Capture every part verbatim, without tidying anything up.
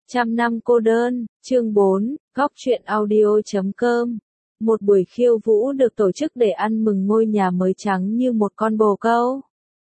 Trăm năm cô đơn, chương bốn, góc truyện audio chấm com. Một buổi khiêu vũ được tổ chức để ăn mừng ngôi nhà mới trắng như một con bồ câu.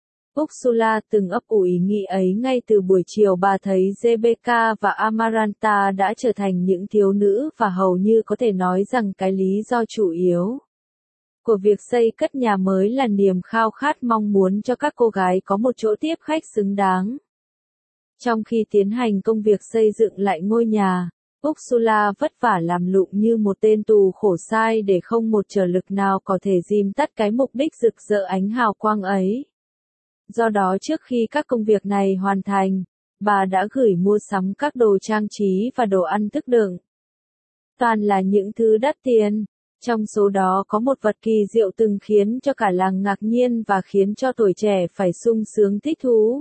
Ursula từng ấp ủ ý nghĩ ấy ngay từ buổi chiều bà thấy Rebecca và Amaranta đã trở thành những thiếu nữ và hầu như có thể nói rằng cái lý do chủ yếu của việc xây cất nhà mới là niềm khao khát mong muốn cho các cô gái có một chỗ tiếp khách xứng đáng. Trong khi tiến hành công việc xây dựng lại ngôi nhà, Ursula vất vả làm lụng như một tên tù khổ sai để không một trở lực nào có thể dìm tắt cái mục đích rực rỡ ánh hào quang ấy. Do đó trước khi các công việc này hoàn thành, bà đã gửi mua sắm các đồ trang trí và đồ ăn thức đựng. Toàn là những thứ đắt tiền, trong số đó có một vật kỳ diệu từng khiến cho cả làng ngạc nhiên và khiến cho tuổi trẻ phải sung sướng thích thú.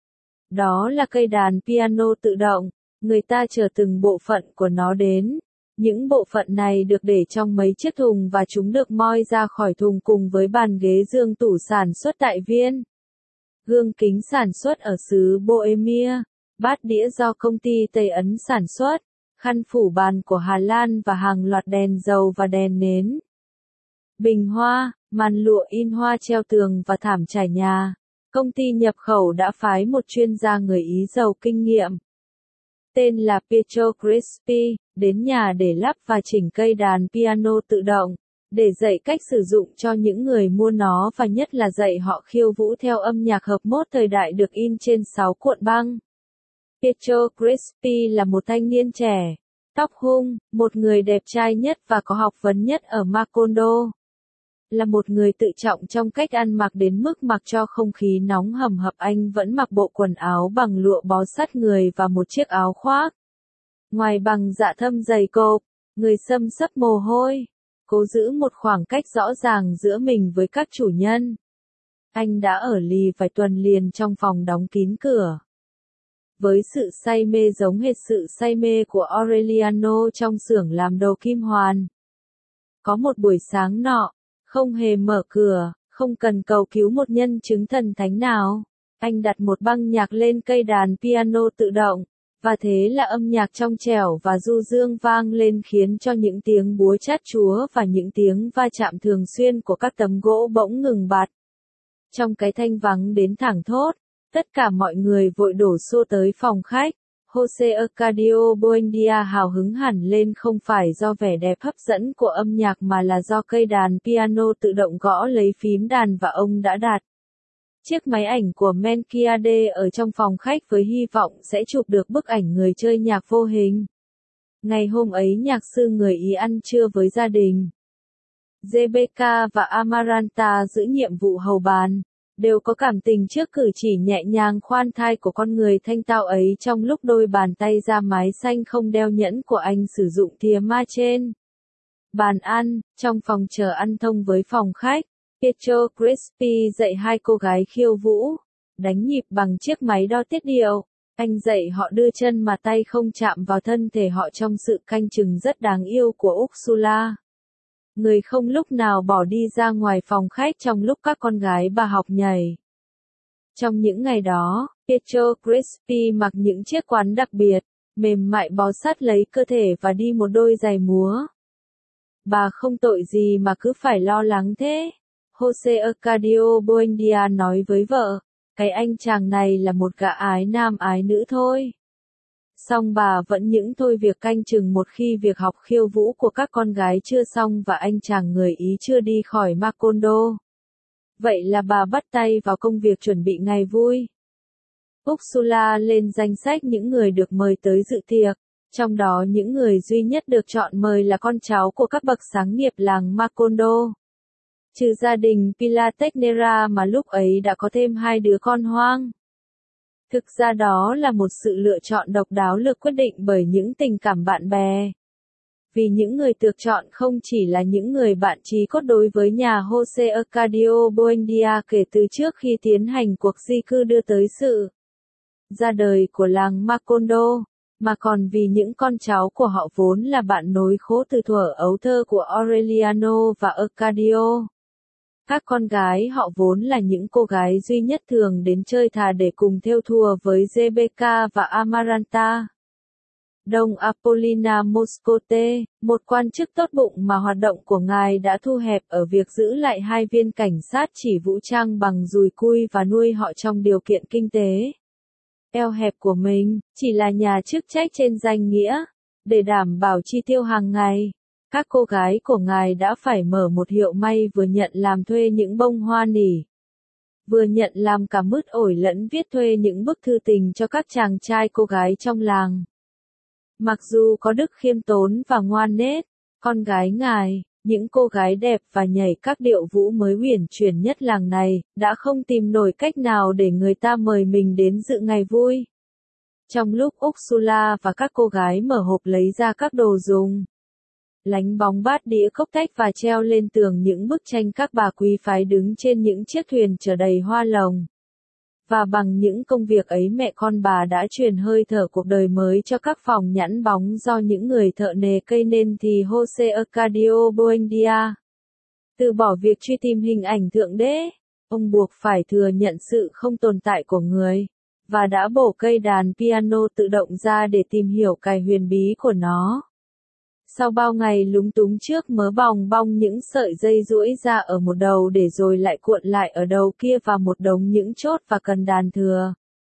Đó là cây đàn piano tự động, người ta chờ từng bộ phận của nó đến. Những bộ phận này được để trong mấy chiếc thùng và chúng được moi ra khỏi thùng cùng với bàn ghế giường tủ sản xuất tại Viên. Gương kính sản xuất ở xứ Bohemia, bát đĩa do công ty Tây Ấn sản xuất, khăn phủ bàn của Hà Lan và hàng loạt đèn dầu và đèn nến. Bình hoa, màn lụa in hoa treo tường và thảm trải nhà. Công ty nhập khẩu đã phái một chuyên gia người Ý giàu kinh nghiệm, tên là Pietro Crispi, đến nhà để lắp và chỉnh cây đàn piano tự động, để dạy cách sử dụng cho những người mua nó và nhất là dạy họ khiêu vũ theo âm nhạc hợp mốt thời đại được in trên sáu cuộn băng. Pietro Crispi là một thanh niên trẻ, tóc hung, một người đẹp trai nhất và có học vấn nhất ở Macondo. Là một người tự trọng trong cách ăn mặc đến mức mặc cho không khí nóng hầm hập anh vẫn mặc bộ quần áo bằng lụa bó sát người và một chiếc áo khoác. Ngoài bằng dạ thâm dày cộp, người xâm xấp mồ hôi, cố giữ một khoảng cách rõ ràng giữa mình với các chủ nhân. Anh đã ở lì vài tuần liền trong phòng đóng kín cửa. Với sự say mê giống hệt sự say mê của Aureliano trong xưởng làm đồ kim hoàn. Có một buổi sáng nọ, không hề mở cửa, không cần cầu cứu một nhân chứng thần thánh nào. Anh đặt một băng nhạc lên cây đàn piano tự động, và thế là âm nhạc trong trẻo và du dương vang lên khiến cho những tiếng búa chát chúa và những tiếng va chạm thường xuyên của các tấm gỗ bỗng ngừng bặt. Trong cái thanh vắng đến thảng thốt, tất cả mọi người vội đổ xô tới phòng khách. Jose Arcadio Buendia hào hứng hẳn lên không phải do vẻ đẹp hấp dẫn của âm nhạc mà là do cây đàn piano tự động gõ lấy phím đàn và ông đã đặt chiếc máy ảnh của Melquiade ở trong phòng khách với hy vọng sẽ chụp được bức ảnh người chơi nhạc vô hình. Ngày hôm ấy nhạc sư người Ý ăn trưa với gia đình. Rebecca và Amaranta giữ nhiệm vụ hầu bàn, đều có cảm tình trước cử chỉ nhẹ nhàng khoan thai của con người thanh tao ấy trong lúc đôi bàn tay da mái xanh không đeo nhẫn của anh sử dụng thìa ma trên bàn ăn, trong phòng chờ ăn thông với phòng khách. Pietro Crispi dạy hai cô gái khiêu vũ, đánh nhịp bằng chiếc máy đo tiết điệu. Anh dạy họ đưa chân mà tay không chạm vào thân thể họ trong sự canh chừng rất đáng yêu của Ursula. Người không lúc nào bỏ đi ra ngoài phòng khách trong lúc các con gái bà học nhảy. Trong những ngày đó, Pietro Crispi mặc những chiếc quán đặc biệt, mềm mại bó sát lấy cơ thể và đi một đôi giày múa. Bà không tội gì mà cứ phải lo lắng thế. Jose Arcadio Buendia nói với vợ, cái anh chàng này là một gã ái nam ái nữ thôi. Song bà vẫn những thôi việc canh chừng một khi việc học khiêu vũ của các con gái chưa xong và anh chàng người Ý chưa đi khỏi Macondo. Vậy là bà bắt tay vào công việc chuẩn bị ngày vui. Ursula lên danh sách những người được mời tới dự tiệc, trong đó những người duy nhất được chọn mời là con cháu của các bậc sáng nghiệp làng Macondo. Trừ gia đình Pilatecnera mà lúc ấy đã có thêm hai đứa con hoang. Thực ra đó là một sự lựa chọn độc đáo được quyết định bởi những tình cảm bạn bè. Vì những người được chọn không chỉ là những người bạn chí cốt đối với nhà Jose Arcadio Buendia kể từ trước khi tiến hành cuộc di cư đưa tới sự ra đời của làng Macondo, mà còn vì những con cháu của họ vốn là bạn nối khố từ thuở ấu thơ của Aureliano và Arcadio. Các con gái họ vốn là những cô gái duy nhất thường đến chơi thà để cùng thêu thùa với Rebecca và Amaranta. Đông Apollina Moscote, một quan chức tốt bụng mà hoạt động của ngài đã thu hẹp ở việc giữ lại hai viên cảnh sát chỉ vũ trang bằng dùi cui và nuôi họ trong điều kiện kinh tế eo hẹp của mình, chỉ là nhà chức trách trên danh nghĩa, để đảm bảo chi tiêu hàng ngày. Các cô gái của ngài đã phải mở một hiệu may vừa nhận làm thuê những bông hoa nỉ, vừa nhận làm cả mứt ổi lẫn viết thuê những bức thư tình cho các chàng trai cô gái trong làng. Mặc dù có đức khiêm tốn và ngoan nết, con gái ngài, những cô gái đẹp và nhảy các điệu vũ mới uyển chuyển nhất làng này, đã không tìm nổi cách nào để người ta mời mình đến dự ngày vui. Trong lúc Ursula và các cô gái mở hộp lấy ra các đồ dùng, lánh bóng bát đĩa cốc tách và treo lên tường những bức tranh các bà quý phái đứng trên những chiếc thuyền chở đầy hoa lồng. Và bằng những công việc ấy mẹ con bà đã truyền hơi thở cuộc đời mới cho các phòng nhẵn bóng do những người thợ nề cây nên thì Jose Arcadio Buendia từ bỏ việc truy tìm hình ảnh thượng đế, ông buộc phải thừa nhận sự không tồn tại của người, và đã bổ cây đàn piano tự động ra để tìm hiểu cái huyền bí của nó. Sau bao ngày lúng túng trước mớ bòng bong những sợi dây duỗi ra ở một đầu để rồi lại cuộn lại ở đầu kia và một đống những chốt và cần đàn thừa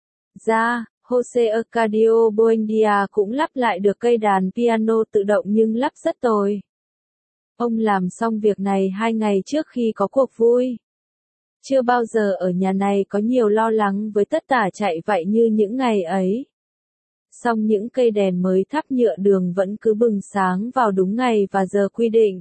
ra, Jose Arcadio Buendia cũng lắp lại được cây đàn piano tự động nhưng lắp rất tồi. Ông làm xong việc này hai ngày trước khi có cuộc vui. Chưa bao giờ ở nhà này có nhiều lo lắng với tất tả chạy vậy như những ngày ấy. Song những cây đèn mới thắp nhựa đường vẫn cứ bừng sáng vào đúng ngày và giờ quy định.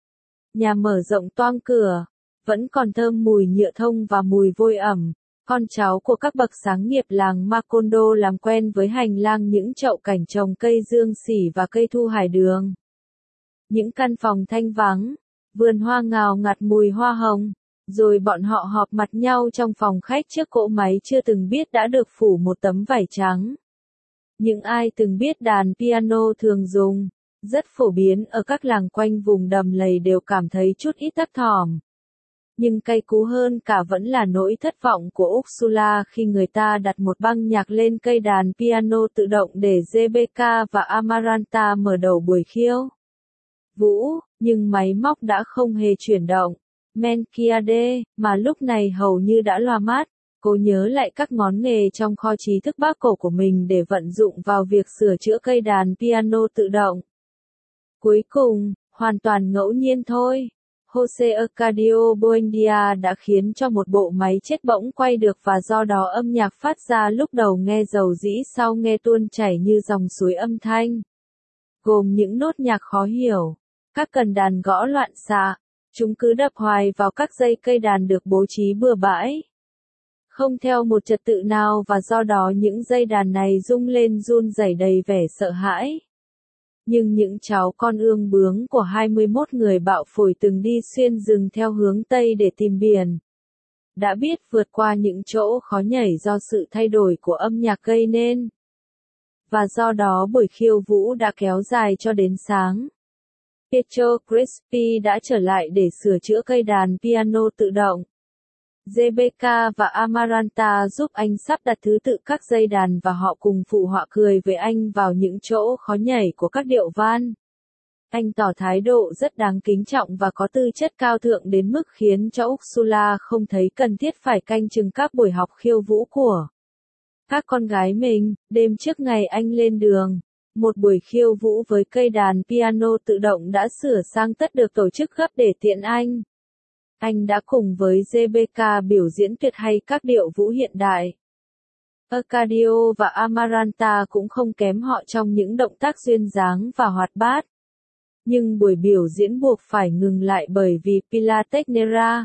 Nhà mở rộng toang cửa, vẫn còn thơm mùi nhựa thông và mùi vôi ẩm. Con cháu của các bậc sáng nghiệp làng Macondo làm quen với hành lang những chậu cảnh trồng cây dương xỉ và cây thu hải đường. Những căn phòng thanh vắng, vườn hoa ngào ngạt mùi hoa hồng, rồi bọn họ họp mặt nhau trong phòng khách trước cỗ máy chưa từng biết đã được phủ một tấm vải trắng. Những ai từng biết đàn piano thường dùng, rất phổ biến ở các làng quanh vùng đầm lầy đều cảm thấy chút ít thấp thỏm. Nhưng cay cú hơn cả vẫn là nỗi thất vọng của Ursula khi người ta đặt một băng nhạc lên cây đàn piano tự động để Rebecca và Amaranta mở đầu buổi khiêu vũ, nhưng máy móc đã không hề chuyển động. Melchiade, mà lúc này hầu như đã loa mắt, cô nhớ lại các ngón nghề trong kho trí thức bác cổ của mình để vận dụng vào việc sửa chữa cây đàn piano tự động. Cuối cùng, hoàn toàn ngẫu nhiên thôi, Jose Arcadio Buendia đã khiến cho một bộ máy chết bỗng quay được và do đó âm nhạc phát ra lúc đầu nghe dầu dĩ sau nghe tuôn chảy như dòng suối âm thanh. Gồm những nốt nhạc khó hiểu, các cần đàn gõ loạn xạ, chúng cứ đập hoài vào các dây cây đàn được bố trí bừa bãi. Không theo một trật tự nào và do đó những dây đàn này rung lên run rẩy đầy vẻ sợ hãi. Nhưng những cháu con ương bướng của hai mươi mốt người bạo phổi từng đi xuyên rừng theo hướng Tây để tìm biển, đã biết vượt qua những chỗ khó nhảy do sự thay đổi của âm nhạc gây nên. Và do đó buổi khiêu vũ đã kéo dài cho đến sáng. Pietro Crespi đã trở lại để sửa chữa cây đàn piano tự động. Rebecca và Amaranta giúp anh sắp đặt thứ tự các dây đàn và họ cùng phụ họa cười với anh vào những chỗ khó nhảy của các điệu van. Anh tỏ thái độ rất đáng kính trọng và có tư chất cao thượng đến mức khiến cho Ursula không thấy cần thiết phải canh chừng các buổi học khiêu vũ của các con gái mình. Đêm trước ngày anh lên đường, một buổi khiêu vũ với cây đàn piano tự động đã sửa sang tất được tổ chức gấp để tiện anh. Anh đã cùng với Rebecca biểu diễn tuyệt hay các điệu vũ hiện đại. Arcadio và Amaranta cũng không kém họ trong những động tác duyên dáng và hoạt bát. Nhưng buổi biểu diễn buộc phải ngừng lại bởi vì Pilar Teixeira,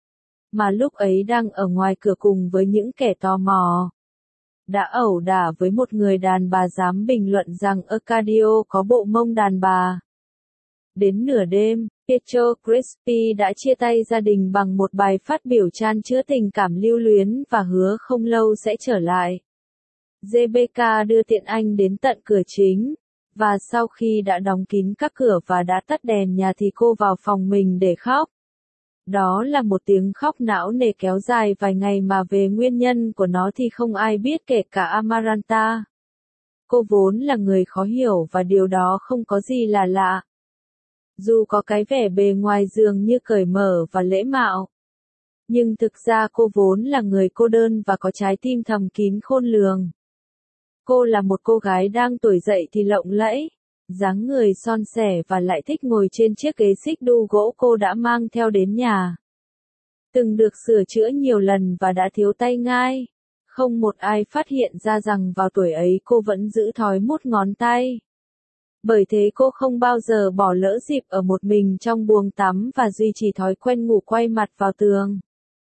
mà lúc ấy đang ở ngoài cửa cùng với những kẻ tò mò, đã ẩu đả với một người đàn bà dám bình luận rằng Arcadio có bộ mông đàn bà. Đến nửa đêm, Pietro Crespi đã chia tay gia đình bằng một bài phát biểu chan chứa tình cảm lưu luyến và hứa không lâu sẽ trở lại. Rebecca đưa tiện anh đến tận cửa chính, và sau khi đã đóng kín các cửa và đã tắt đèn nhà thì cô vào phòng mình để khóc. Đó là một tiếng khóc não nề kéo dài vài ngày mà về nguyên nhân của nó thì không ai biết kể cả Amaranta. Cô vốn là người khó hiểu và điều đó không có gì là lạ. Dù có cái vẻ bề ngoài dường như cởi mở và lễ mạo, nhưng thực ra cô vốn là người cô đơn và có trái tim thầm kín khôn lường. Cô là một cô gái đang tuổi dậy thì lộng lẫy, dáng người son sẻ và lại thích ngồi trên chiếc ghế xích đu gỗ cô đã mang theo đến nhà. Từng được sửa chữa nhiều lần và đã thiếu tay ngai. Không một ai phát hiện ra rằng vào tuổi ấy cô vẫn giữ thói mút ngón tay. Bởi thế cô không bao giờ bỏ lỡ dịp ở một mình trong buồng tắm và duy trì thói quen ngủ quay mặt vào tường.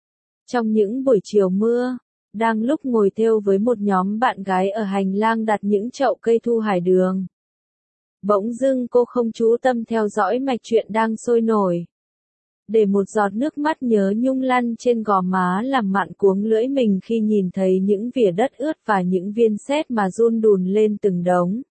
Trong những buổi chiều mưa, đang lúc ngồi thêu với một nhóm bạn gái ở hành lang đặt những chậu cây thu hải đường, bỗng dưng cô không chú tâm theo dõi mạch truyện đang sôi nổi. Để một giọt nước mắt nhớ nhung lăn trên gò má làm mặn cuống lưỡi mình khi nhìn thấy những vỉa đất ướt và những viên sét mà giun đùn lên từng đống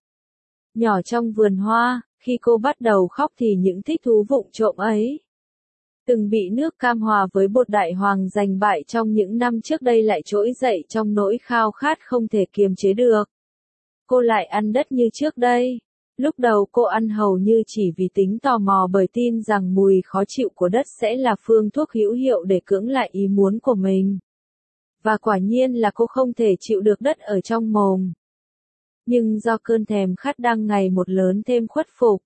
nhỏ trong vườn hoa. Khi cô bắt đầu khóc thì những thích thú vụng trộm ấy, từng bị nước cam hòa với bột đại hoàng giành bại trong những năm trước đây, lại trỗi dậy trong nỗi khao khát không thể kiềm chế được. Cô lại ăn đất như trước đây. Lúc đầu cô ăn hầu như chỉ vì tính tò mò, bởi tin rằng mùi khó chịu của đất sẽ là phương thuốc hữu hiệu để cưỡng lại ý muốn của mình. Và quả nhiên là cô không thể chịu được đất ở trong mồm. Nhưng do cơn thèm khát đang ngày một lớn thêm khuất phục,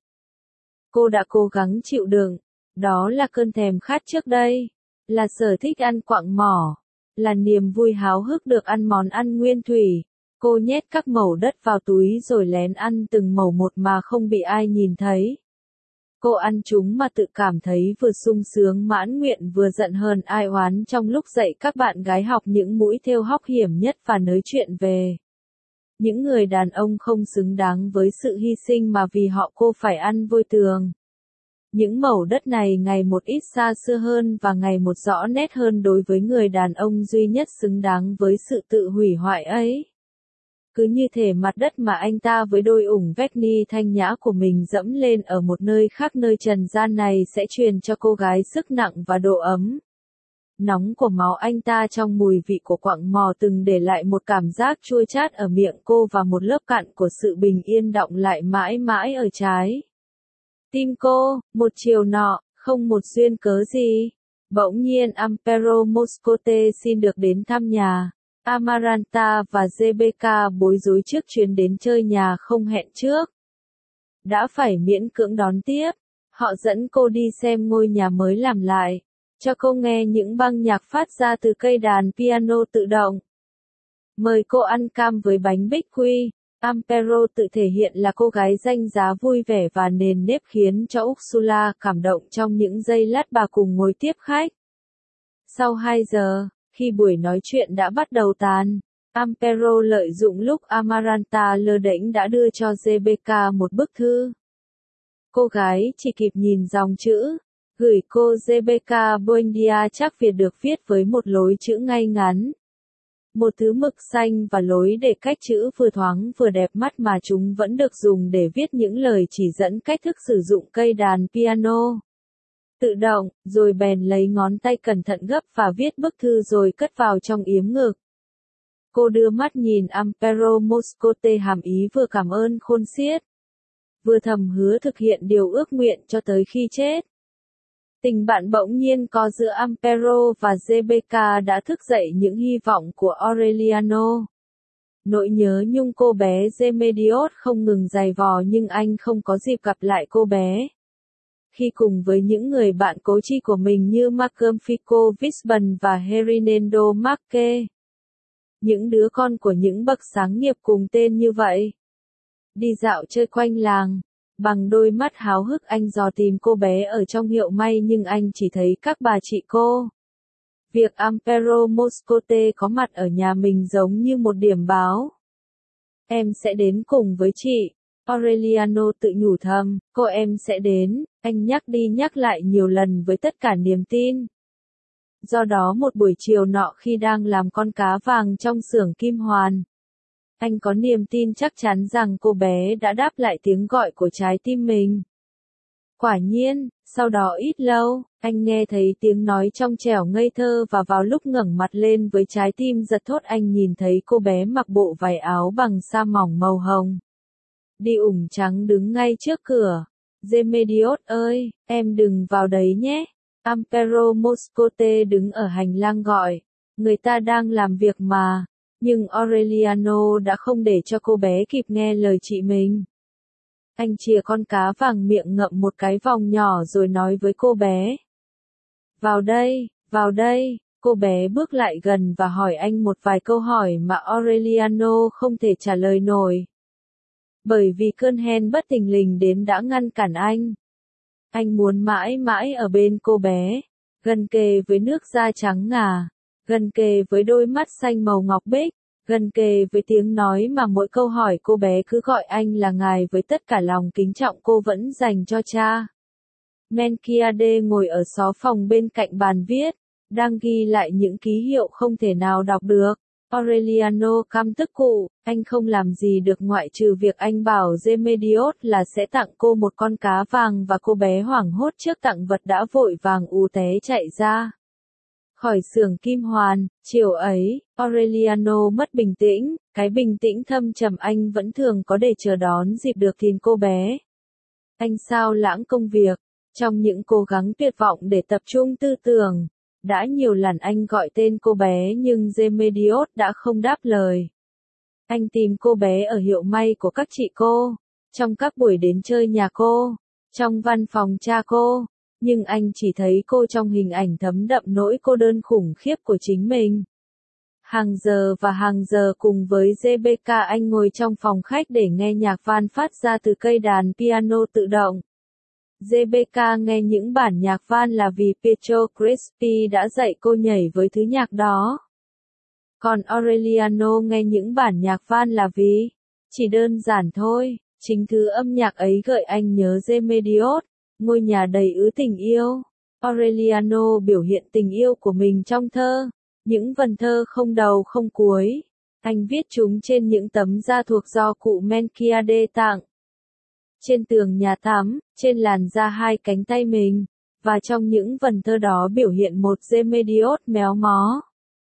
cô đã cố gắng chịu đựng. Đó là cơn thèm khát trước đây, là sở thích ăn quặng mỏ, là niềm vui háo hức được ăn món ăn nguyên thủy. Cô nhét các mẩu đất vào túi rồi lén ăn từng mẩu một mà không bị ai nhìn thấy. Cô ăn chúng mà tự cảm thấy vừa sung sướng mãn nguyện vừa giận hờn ai oán trong lúc dạy các bạn gái học những mũi thêu hóc hiểm nhất và nói chuyện về những người đàn ông không xứng đáng với sự hy sinh mà vì họ cô phải ăn vôi tường. Những mẩu đất này ngày một ít xa xưa hơn và ngày một rõ nét hơn đối với người đàn ông duy nhất xứng đáng với sự tự hủy hoại ấy. Cứ như thể mặt đất mà anh ta với đôi ủng vét ni thanh nhã của mình dẫm lên ở một nơi khác nơi trần gian này sẽ truyền cho cô gái sức nặng và độ ấm nóng của máu anh ta, trong mùi vị của quặng mỏ từng để lại một cảm giác chua chát ở miệng cô và một lớp cặn của sự bình yên đọng lại mãi mãi ở trái tim cô. Một chiều nọ, không một duyên cớ gì, bỗng nhiên Ampero Moscote xin được đến thăm nhà. Amaranta và Rebecca bối rối trước chuyến đến chơi nhà không hẹn trước. Đã phải miễn cưỡng đón tiếp. Họ dẫn cô đi xem ngôi nhà mới làm lại, cho cô nghe những băng nhạc phát ra từ cây đàn piano tự động. Mời cô ăn cam với bánh bích quy. Ampero tự thể hiện là cô gái danh giá vui vẻ và nền nếp khiến cho Ursula cảm động trong những giây lát bà cùng ngồi tiếp khách. Sau hai giờ, khi buổi nói chuyện đã bắt đầu tàn, Ampero lợi dụng lúc Amaranta lơ đễnh đã đưa cho Rebecca một bức thư. Cô gái chỉ kịp nhìn dòng chữ, gửi cô Rebecca Buendia chắc Việt được viết với một lối chữ ngay ngắn. Một thứ mực xanh và lối để cách chữ vừa thoáng vừa đẹp mắt mà chúng vẫn được dùng để viết những lời chỉ dẫn cách thức sử dụng cây đàn piano tự động, rồi bèn lấy ngón tay cẩn thận gấp và viết bức thư rồi cất vào trong yếm ngực. Cô đưa mắt nhìn Ampero Moscote hàm ý vừa cảm ơn khôn xiết, vừa thầm hứa thực hiện điều ước nguyện cho tới khi chết. Tình bạn bỗng nhiên có giữa Ampero và Rebecca đã thức dậy những hy vọng của Aureliano. Nỗi nhớ nhung cô bé Remedios không ngừng dày vò, nhưng anh không có dịp gặp lại cô bé. Khi cùng với những người bạn cố chi của mình như Malcolm Fico Wisban và Herinendo Marque, những đứa con của những bậc sáng nghiệp cùng tên như vậy, đi dạo chơi quanh làng, bằng đôi mắt háo hức anh dò tìm cô bé ở trong hiệu may, nhưng anh chỉ thấy các bà chị cô. Việc Ampero Moscote có mặt ở nhà mình giống như một điểm báo. Em sẽ đến cùng với chị. Aureliano tự nhủ thầm, cô em sẽ đến, anh nhắc đi nhắc lại nhiều lần với tất cả niềm tin. Do đó một buổi chiều nọ khi đang làm con cá vàng trong xưởng kim hoàn, anh có niềm tin chắc chắn rằng cô bé đã đáp lại tiếng gọi của trái tim mình. Quả nhiên, sau đó ít lâu, anh nghe thấy tiếng nói trong trẻo ngây thơ và vào lúc ngẩng mặt lên với trái tim giật thót anh nhìn thấy cô bé mặc bộ váy áo bằng sa mỏng màu hồng. Đi ủng trắng đứng ngay trước cửa. Remedios ơi, em đừng vào đấy nhé. Ampero Moscote đứng ở hành lang gọi. Người ta đang làm việc mà. Nhưng Aureliano đã không để cho cô bé kịp nghe lời chị mình. Anh chìa con cá vàng miệng ngậm một cái vòng nhỏ rồi nói với cô bé. Vào đây, vào đây. Cô bé bước lại gần và hỏi anh một vài câu hỏi mà Aureliano không thể trả lời nổi. Bởi vì cơn hen bất thình lình đến đã ngăn cản anh. Anh muốn mãi mãi ở bên cô bé, gần kề với nước da trắng ngà, gần kề với đôi mắt xanh màu ngọc bích, gần kề với tiếng nói mà mỗi câu hỏi cô bé cứ gọi anh là ngài với tất cả lòng kính trọng cô vẫn dành cho cha. Melquiade ngồi ở xó phòng bên cạnh bàn viết, đang ghi lại những ký hiệu không thể nào đọc được. Aureliano căm tức cụ, anh không làm gì được ngoại trừ việc anh bảo Remedios là sẽ tặng cô một con cá vàng và cô bé hoảng hốt trước tặng vật đã vội vàng ù té chạy ra. Khỏi xưởng kim hoàn, chiều ấy, Aureliano mất bình tĩnh, cái bình tĩnh thâm trầm anh vẫn thường có để chờ đón dịp được nhìn cô bé. Anh sao lãng công việc, trong những cố gắng tuyệt vọng để tập trung tư tưởng. Đã nhiều lần anh gọi tên cô bé nhưng Remedios đã không đáp lời. Anh tìm cô bé ở hiệu may của các chị cô, trong các buổi đến chơi nhà cô, trong văn phòng cha cô, nhưng anh chỉ thấy cô trong hình ảnh thấm đậm nỗi cô đơn khủng khiếp của chính mình. Hàng giờ và hàng giờ cùng với Rebecca anh ngồi trong phòng khách để nghe nhạc van phát ra từ cây đàn piano tự động. Rebecca nghe những bản nhạc van là vì Pietro Crespi đã dạy cô nhảy với thứ nhạc đó. Còn Aureliano nghe những bản nhạc van là vì, chỉ đơn giản thôi, chính thứ âm nhạc ấy gợi anh nhớ Remedios, ngôi nhà đầy ứ tình yêu. Aureliano biểu hiện tình yêu của mình trong thơ, những vần thơ không đầu không cuối. Anh viết chúng trên những tấm da thuộc do cụ Melquiade tặng. Trên tường nhà tắm, trên làn da hai cánh tay mình, và trong những vần thơ đó biểu hiện một Remedios méo mó.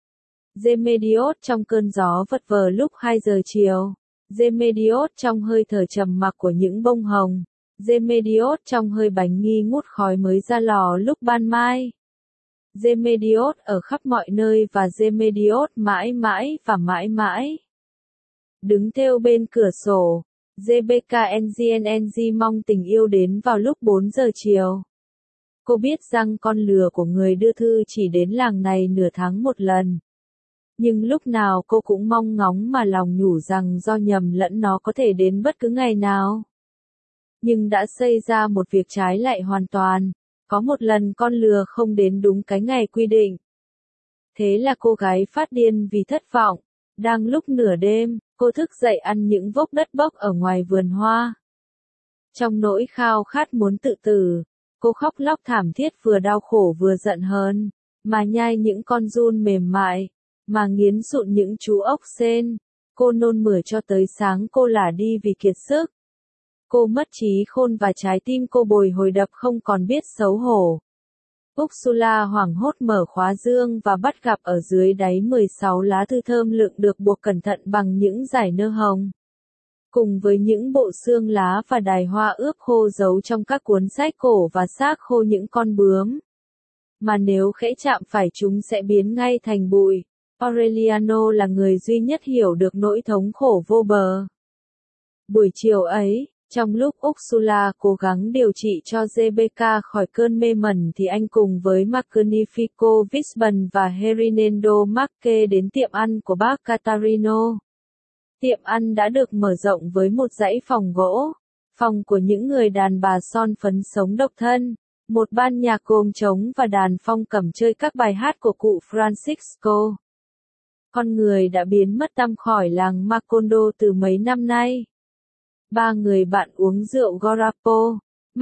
Remedios trong cơn gió vật vờ lúc hai giờ chiều. Remedios trong hơi thở trầm mặc của những bông hồng. Remedios trong hơi bánh nghi ngút khói mới ra lò lúc ban mai. Remedios ở khắp mọi nơi và Remedios mãi mãi và mãi mãi. Đứng thêu bên cửa sổ. Rebecca en giê en en giê mong tình yêu đến vào lúc bốn giờ chiều. Cô biết rằng con lừa của người đưa thư chỉ đến làng này nửa tháng một lần. Nhưng lúc nào cô cũng mong ngóng mà lòng nhủ rằng do nhầm lẫn nó có thể đến bất cứ ngày nào. Nhưng đã xảy ra một việc trái lại hoàn toàn. Có một lần con lừa không đến đúng cái ngày quy định. Thế là cô gái phát điên vì thất vọng. Đang lúc nửa đêm, cô thức dậy ăn những vốc đất bốc ở ngoài vườn hoa. Trong nỗi khao khát muốn tự tử, cô khóc lóc thảm thiết vừa đau khổ vừa giận hờn, mà nhai những con giun mềm mại, mà nghiến sụn những chú ốc sên. Cô nôn mửa cho tới sáng cô lả đi vì kiệt sức. Cô mất trí khôn và trái tim cô bồi hồi đập không còn biết xấu hổ. Ursula hoảng hốt mở khóa dương và bắt gặp ở dưới đáy mười sáu lá thư thơm lựng được buộc cẩn thận bằng những dải nơ hồng. Cùng với những bộ xương lá và đài hoa ướp khô giấu trong các cuốn sách cổ và xác khô những con bướm. Mà nếu khẽ chạm phải chúng sẽ biến ngay thành bụi. Aureliano là người duy nhất hiểu được nỗi thống khổ vô bờ. Buổi chiều ấy, trong lúc Ursula cố gắng điều trị cho Rebecca khỏi cơn mê mẩn thì anh cùng với Magnifico Visbon và Herinendo Marque đến tiệm ăn của bác Catarino. Tiệm ăn đã được mở rộng với một dãy phòng gỗ, phòng của những người đàn bà son phấn sống độc thân, một ban nhạc gồm trống và đàn phong cầm chơi các bài hát của cụ Francisco. Con người đã biến mất tăm khỏi làng Macondo từ mấy năm nay. Ba người bạn uống rượu Gorapo,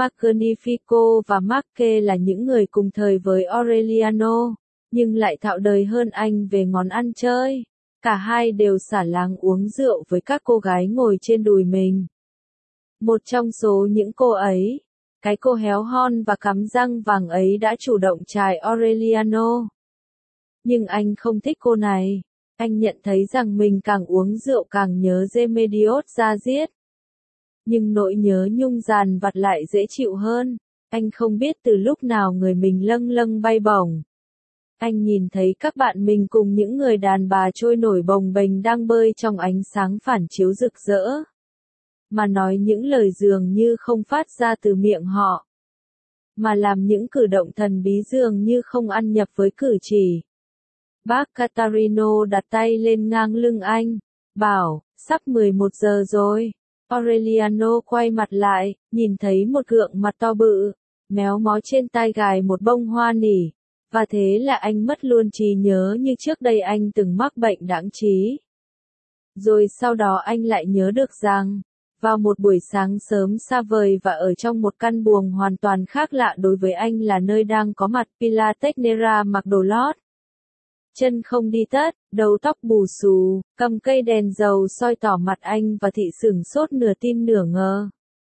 Magnifico và Marque là những người cùng thời với Aureliano, nhưng lại thạo đời hơn anh về ngón ăn chơi. Cả hai đều xả láng uống rượu với các cô gái ngồi trên đùi mình. Một trong số những cô ấy, cái cô héo hon và cắm răng vàng ấy đã chủ động chài Aureliano. Nhưng anh không thích cô này. Anh nhận thấy rằng mình càng uống rượu càng nhớ Remedios da diết. Nhưng nỗi nhớ nhung dàn vặt lại dễ chịu hơn. Anh không biết từ lúc nào người mình lâng lâng bay bổng. Anh nhìn thấy các bạn mình cùng những người đàn bà trôi nổi bồng bềnh đang bơi trong ánh sáng phản chiếu rực rỡ. Mà nói những lời dường như không phát ra từ miệng họ. Mà làm những cử động thần bí dường như không ăn nhập với cử chỉ. Bác Catarino đặt tay lên ngang lưng anh, bảo, sắp mười một giờ rồi. Aureliano quay mặt lại, nhìn thấy một gượng mặt to bự, méo mó trên tai gài một bông hoa nỉ. Và thế là anh mất luôn trí nhớ như trước đây anh từng mắc bệnh đãng trí. Rồi sau đó anh lại nhớ được rằng, vào một buổi sáng sớm xa vời và ở trong một căn buồng hoàn toàn khác lạ đối với anh là nơi đang có mặt Pilar Teixeira mặc đồ lót. Chân không đi tất, đầu tóc bù xù, cầm cây đèn dầu soi tỏ mặt anh và thị sửng sốt nửa tin nửa ngờ.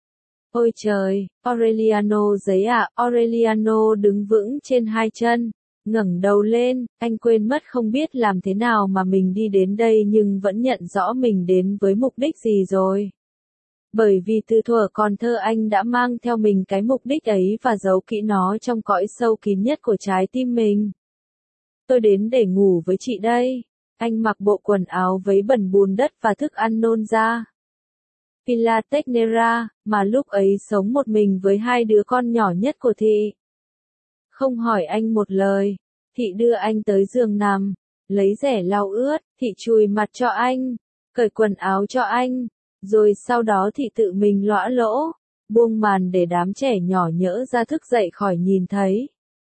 Ôi trời, Aureliano giấy ạ, à, Aureliano đứng vững trên hai chân, ngẩng đầu lên, anh quên mất không biết làm thế nào mà mình đi đến đây nhưng vẫn nhận rõ mình đến với mục đích gì rồi. Bởi vì từ thuở còn thơ anh đã mang theo mình cái mục đích ấy và giấu kỹ nó trong cõi sâu kín nhất của trái tim mình. Tôi đến để ngủ với chị đây. Anh mặc bộ quần áo vấy bẩn bùn đất và thức ăn nôn ra. Pilar Teixeira, mà lúc ấy sống một mình với hai đứa con nhỏ nhất của thị. Không hỏi anh một lời, thị đưa anh tới giường nằm, lấy rẻ lau ướt, thị chùi mặt cho anh, cởi quần áo cho anh, rồi sau đó thị tự mình lõa lỗ, buông màn để đám trẻ nhỏ nhỡ ra thức dậy khỏi nhìn thấy.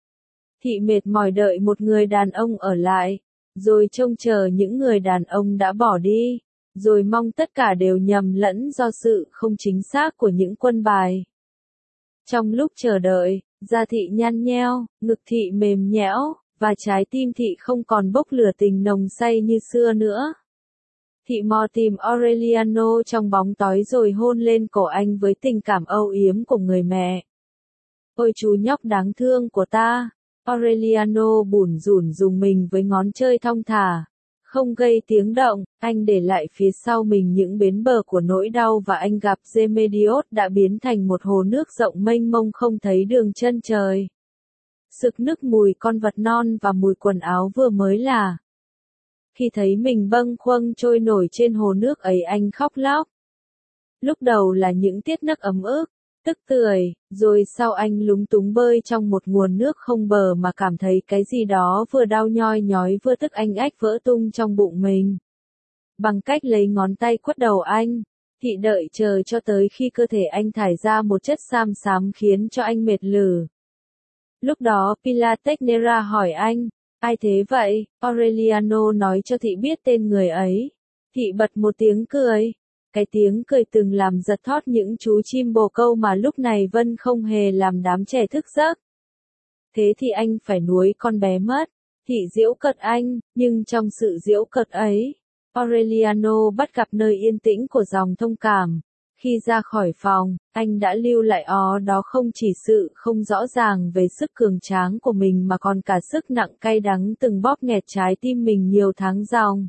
Thị mệt mỏi đợi một người đàn ông ở lại, rồi trông chờ những người đàn ông đã bỏ đi, rồi mong tất cả đều nhầm lẫn do sự không chính xác của những quân bài. Trong lúc chờ đợi, da thị nhăn nheo, ngực thị mềm nhẽo, và trái tim thị không còn bốc lửa tình nồng say như xưa nữa. Thị mò tìm Aureliano trong bóng tối rồi hôn lên cổ anh với tình cảm âu yếm của người mẹ. Ôi chú nhóc đáng thương của ta! Aureliano bủn rủn dùng mình với ngón chơi thong thả. Không gây tiếng động, anh để lại phía sau mình những bến bờ của nỗi đau và anh gặp Remedios đã biến thành một hồ nước rộng mênh mông không thấy đường chân trời. Sực nức mùi con vật non và mùi quần áo vừa mới là. Khi thấy mình bâng khuâng trôi nổi trên hồ nước ấy anh khóc lóc. Lúc đầu là những tiết nấc ấm ức, tức tưởi, rồi sau anh lúng túng bơi trong một nguồn nước không bờ mà cảm thấy cái gì đó vừa đau nhoi nhói vừa tức anh ách vỡ tung trong bụng mình. Bằng cách lấy ngón tay quất đầu anh, thị đợi chờ cho tới khi cơ thể anh thải ra một chất xám xám khiến cho anh mệt lử. Lúc đó Pilar Teixeira hỏi anh, ai thế vậy? Aureliano nói cho thị biết tên người ấy. Thị bật một tiếng cười. Cái tiếng cười từng làm giật thót những chú chim bồ câu mà lúc này Vân không hề làm đám trẻ thức giấc. Thế thì anh phải nuôi con bé mất. Thị giễu cợt anh, nhưng trong sự giễu cợt ấy, Aureliano bắt gặp nơi yên tĩnh của dòng thông cảm. Khi ra khỏi phòng, anh đã lưu lại ó đó không chỉ sự không rõ ràng về sức cường tráng của mình mà còn cả sức nặng cay đắng từng bóp nghẹt trái tim mình nhiều tháng dòng.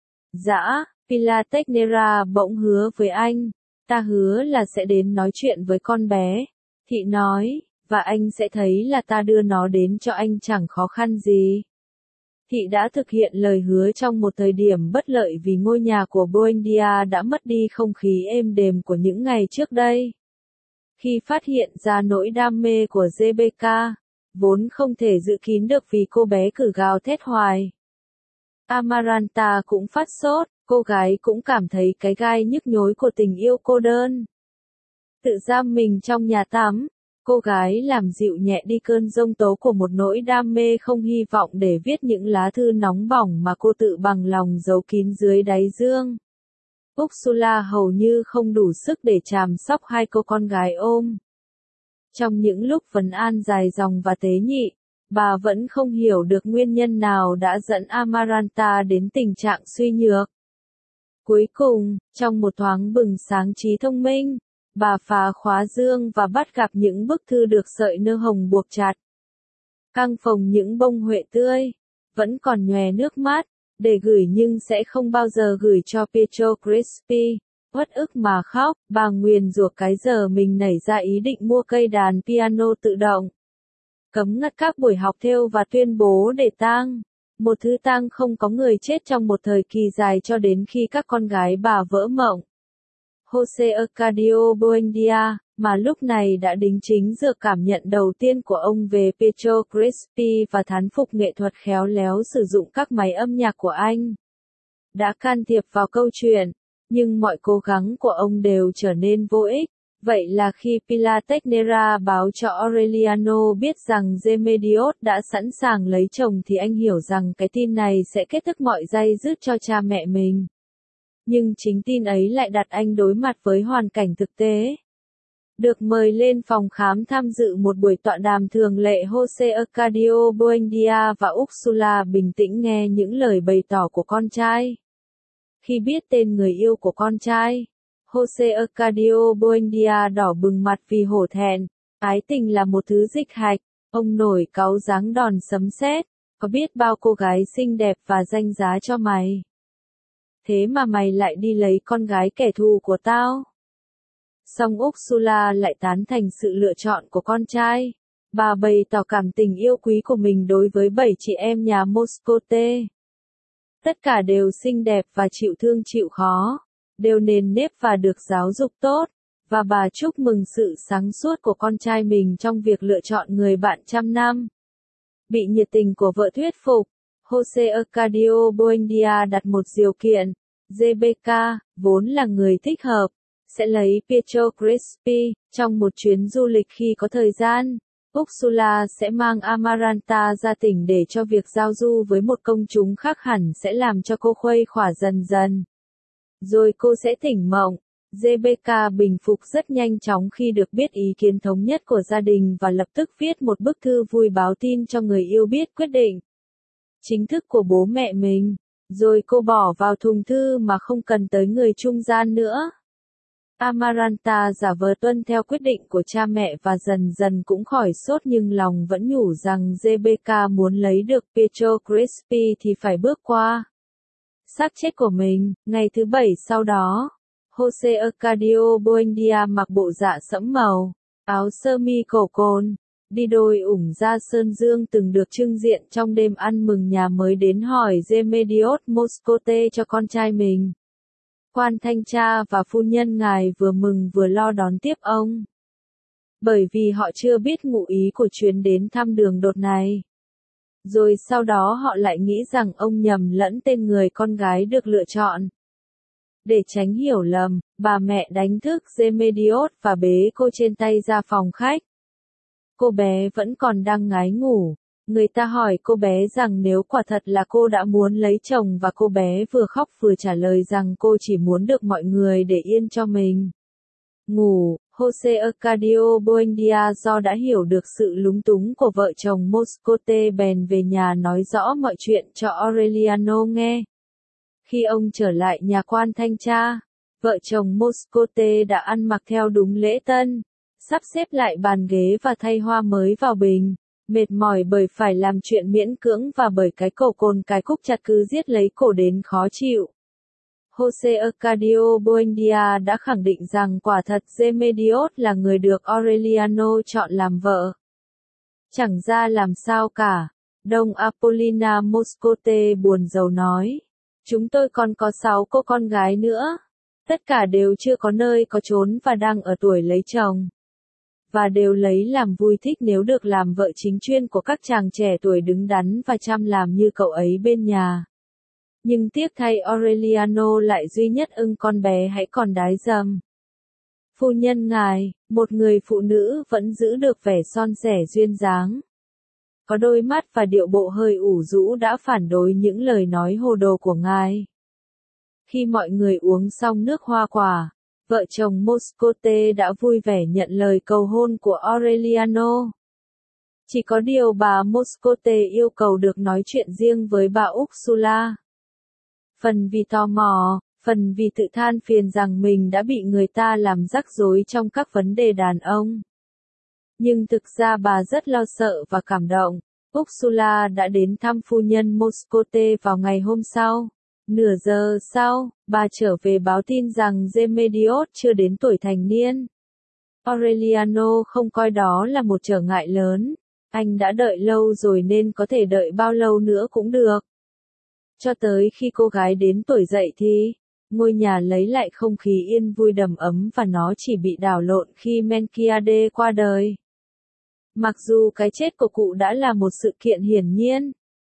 Dã, Pilar Teixeira bỗng hứa với anh, ta hứa là sẽ đến nói chuyện với con bé. Thị nói, và anh sẽ thấy là ta đưa nó đến cho anh chẳng khó khăn gì. Thị đã thực hiện lời hứa trong một thời điểm bất lợi vì ngôi nhà của Buendia đã mất đi không khí êm đềm của những ngày trước đây. Khi phát hiện ra nỗi đam mê của Rebecca, vốn không thể giữ kín được vì cô bé cứ gào thét hoài. Amaranta cũng phát sốt, cô gái cũng cảm thấy cái gai nhức nhối của tình yêu cô đơn. Tự giam mình trong nhà tắm, cô gái làm dịu nhẹ đi cơn giông tố của một nỗi đam mê không hy vọng để viết những lá thư nóng bỏng mà cô tự bằng lòng giấu kín dưới đáy dương. Ursula hầu như không đủ sức để chăm sóc hai cô con gái ôm. Trong những lúc vấn an dài dòng và tế nhị, bà vẫn không hiểu được nguyên nhân nào đã dẫn Amaranta đến tình trạng suy nhược. Cuối cùng, trong một thoáng bừng sáng trí thông minh, Bà phá khóa dương và bắt gặp những bức thư được sợi nơ hồng buộc chặt. Căng phồng những bông huệ tươi, vẫn còn nhòe nước mắt, để gửi nhưng sẽ không bao giờ gửi cho Pietro Crispi. Uất ức mà khóc, bà nguyền rủa cái giờ mình nảy ra ý định mua cây đàn piano tự động. Cấm ngắt các buổi học thêu và tuyên bố để tang. Một thứ tang không có người chết trong một thời kỳ dài cho đến khi các con gái bà vỡ mộng. Jose Arcadio Buendia, mà lúc này đã đính chính dựa cảm nhận đầu tiên của ông về Pietro Crispi và thán phục nghệ thuật khéo léo sử dụng các máy âm nhạc của anh, đã can thiệp vào câu chuyện, nhưng mọi cố gắng của ông đều trở nên vô ích. Vậy là khi Pilar Teixeira báo cho Aureliano biết rằng Remedios đã sẵn sàng lấy chồng thì anh hiểu rằng cái tin này sẽ kết thúc mọi day dứt cho cha mẹ mình. Nhưng chính tin ấy lại đặt anh đối mặt với hoàn cảnh thực tế. Được mời lên phòng khám tham dự một buổi tọa đàm thường lệ, Jose Arcadio Buendia và Ursula bình tĩnh nghe những lời bày tỏ của con trai. Khi biết tên người yêu của con trai, Jose Arcadio Buendia đỏ bừng mặt vì hổ thẹn. Ái tình là một thứ dịch hạch, ông nổi cáu giáng đòn sấm sét, có biết bao cô gái xinh đẹp và danh giá cho mày. Thế mà mày lại đi lấy con gái kẻ thù của tao. Song Ursula lại tán thành sự lựa chọn của con trai. Bà bày tỏ cảm tình yêu quý của mình đối với bảy chị em nhà Moscote. Tất cả đều xinh đẹp và chịu thương chịu khó, đều nền nếp và được giáo dục tốt, và bà chúc mừng sự sáng suốt của con trai mình trong việc lựa chọn người bạn trăm năm. Bị nhiệt tình của vợ thuyết phục, Jose Arcadio Buendia đặt một điều kiện, Rebecca, vốn là người thích hợp, sẽ lấy Pietro Crispi. Trong một chuyến du lịch khi có thời gian, Ursula sẽ mang Amaranta ra tỉnh để cho việc giao du với một công chúng khác hẳn sẽ làm cho cô khuây khỏa dần dần. Rồi cô sẽ tỉnh mộng. Rebecca bình phục rất nhanh chóng khi được biết ý kiến thống nhất của gia đình và lập tức viết một bức thư vui báo tin cho người yêu biết quyết định chính thức của bố mẹ mình. Rồi cô bỏ vào thùng thư mà không cần tới người trung gian nữa. Amaranta giả vờ tuân theo quyết định của cha mẹ và dần dần cũng khỏi sốt, nhưng lòng vẫn nhủ rằng Rebecca muốn lấy được Pietro Crispi thì phải bước qua xác chết của mình. Ngày thứ bảy sau đó, Jose Arcadio Buendia mặc bộ dạ sẫm màu, áo sơ mi cổ cồn, đi đôi ủng da sơn dương từng được trưng diện trong đêm ăn mừng nhà mới đến hỏi Remedios Moscote cho con trai mình. Quan thanh tra và phu nhân ngài vừa mừng vừa lo đón tiếp ông. Bởi vì họ chưa biết ngụ ý của chuyến đến thăm đường đột này. Rồi sau đó họ lại nghĩ rằng ông nhầm lẫn tên người con gái được lựa chọn. Để tránh hiểu lầm, bà mẹ đánh thức Remedios và bế cô trên tay ra phòng khách. Cô bé vẫn còn đang ngái ngủ. Người ta hỏi cô bé rằng nếu quả thật là cô đã muốn lấy chồng, và cô bé vừa khóc vừa trả lời rằng cô chỉ muốn được mọi người để yên cho mình ngủ. Jose Arcadio Buendia do đã hiểu được sự lúng túng của vợ chồng Moscote bèn về nhà nói rõ mọi chuyện cho Aureliano nghe. Khi ông trở lại nhà quan thanh tra, vợ chồng Moscote đã ăn mặc theo đúng lễ tân, sắp xếp lại bàn ghế và thay hoa mới vào bình. Mệt mỏi bởi phải làm chuyện miễn cưỡng và bởi cái cổ cồn cái cúc chặt cứ giết lấy cổ đến khó chịu. Jose Arcadio Buendia đã khẳng định rằng quả thật Remedios là người được Aureliano chọn làm vợ. Chẳng ra làm sao cả, Đông Apollina Moscote buồn rầu nói. Chúng tôi còn có sáu cô con gái nữa. Tất cả đều chưa có nơi có chốn và đang ở tuổi lấy chồng. Và đều lấy làm vui thích nếu được làm vợ chính chuyên của các chàng trẻ tuổi đứng đắn và chăm làm như cậu ấy bên nhà. Nhưng tiếc thay Aureliano lại duy nhất ưng con bé hãy còn đái dầm. Phu nhân ngài, một người phụ nữ vẫn giữ được vẻ son sẻ duyên dáng. Có đôi mắt và điệu bộ hơi ủ rũ đã phản đối những lời nói hồ đồ của ngài. Khi mọi người uống xong nước hoa quả, vợ chồng Moscote đã vui vẻ nhận lời cầu hôn của Aureliano. Chỉ có điều bà Moscote yêu cầu được nói chuyện riêng với bà Ursula. Phần vì tò mò, Phần vì tự than phiền rằng mình đã bị người ta làm rắc rối trong các vấn đề đàn ông. Nhưng thực ra bà rất lo sợ và cảm động. Ursula đã đến thăm phu nhân Moscote vào ngày hôm sau. Nửa giờ sau, bà trở về báo tin rằng Remedios chưa đến tuổi thành niên. Aureliano không coi đó là một trở ngại lớn. Anh đã đợi lâu rồi nên có thể đợi bao lâu nữa cũng được. Cho tới khi cô gái đến tuổi dậy thì, ngôi nhà lấy lại không khí yên vui đầm ấm và nó chỉ bị đảo lộn khi Melchiade qua đời. Mặc dù cái chết của cụ đã là một sự kiện hiển nhiên.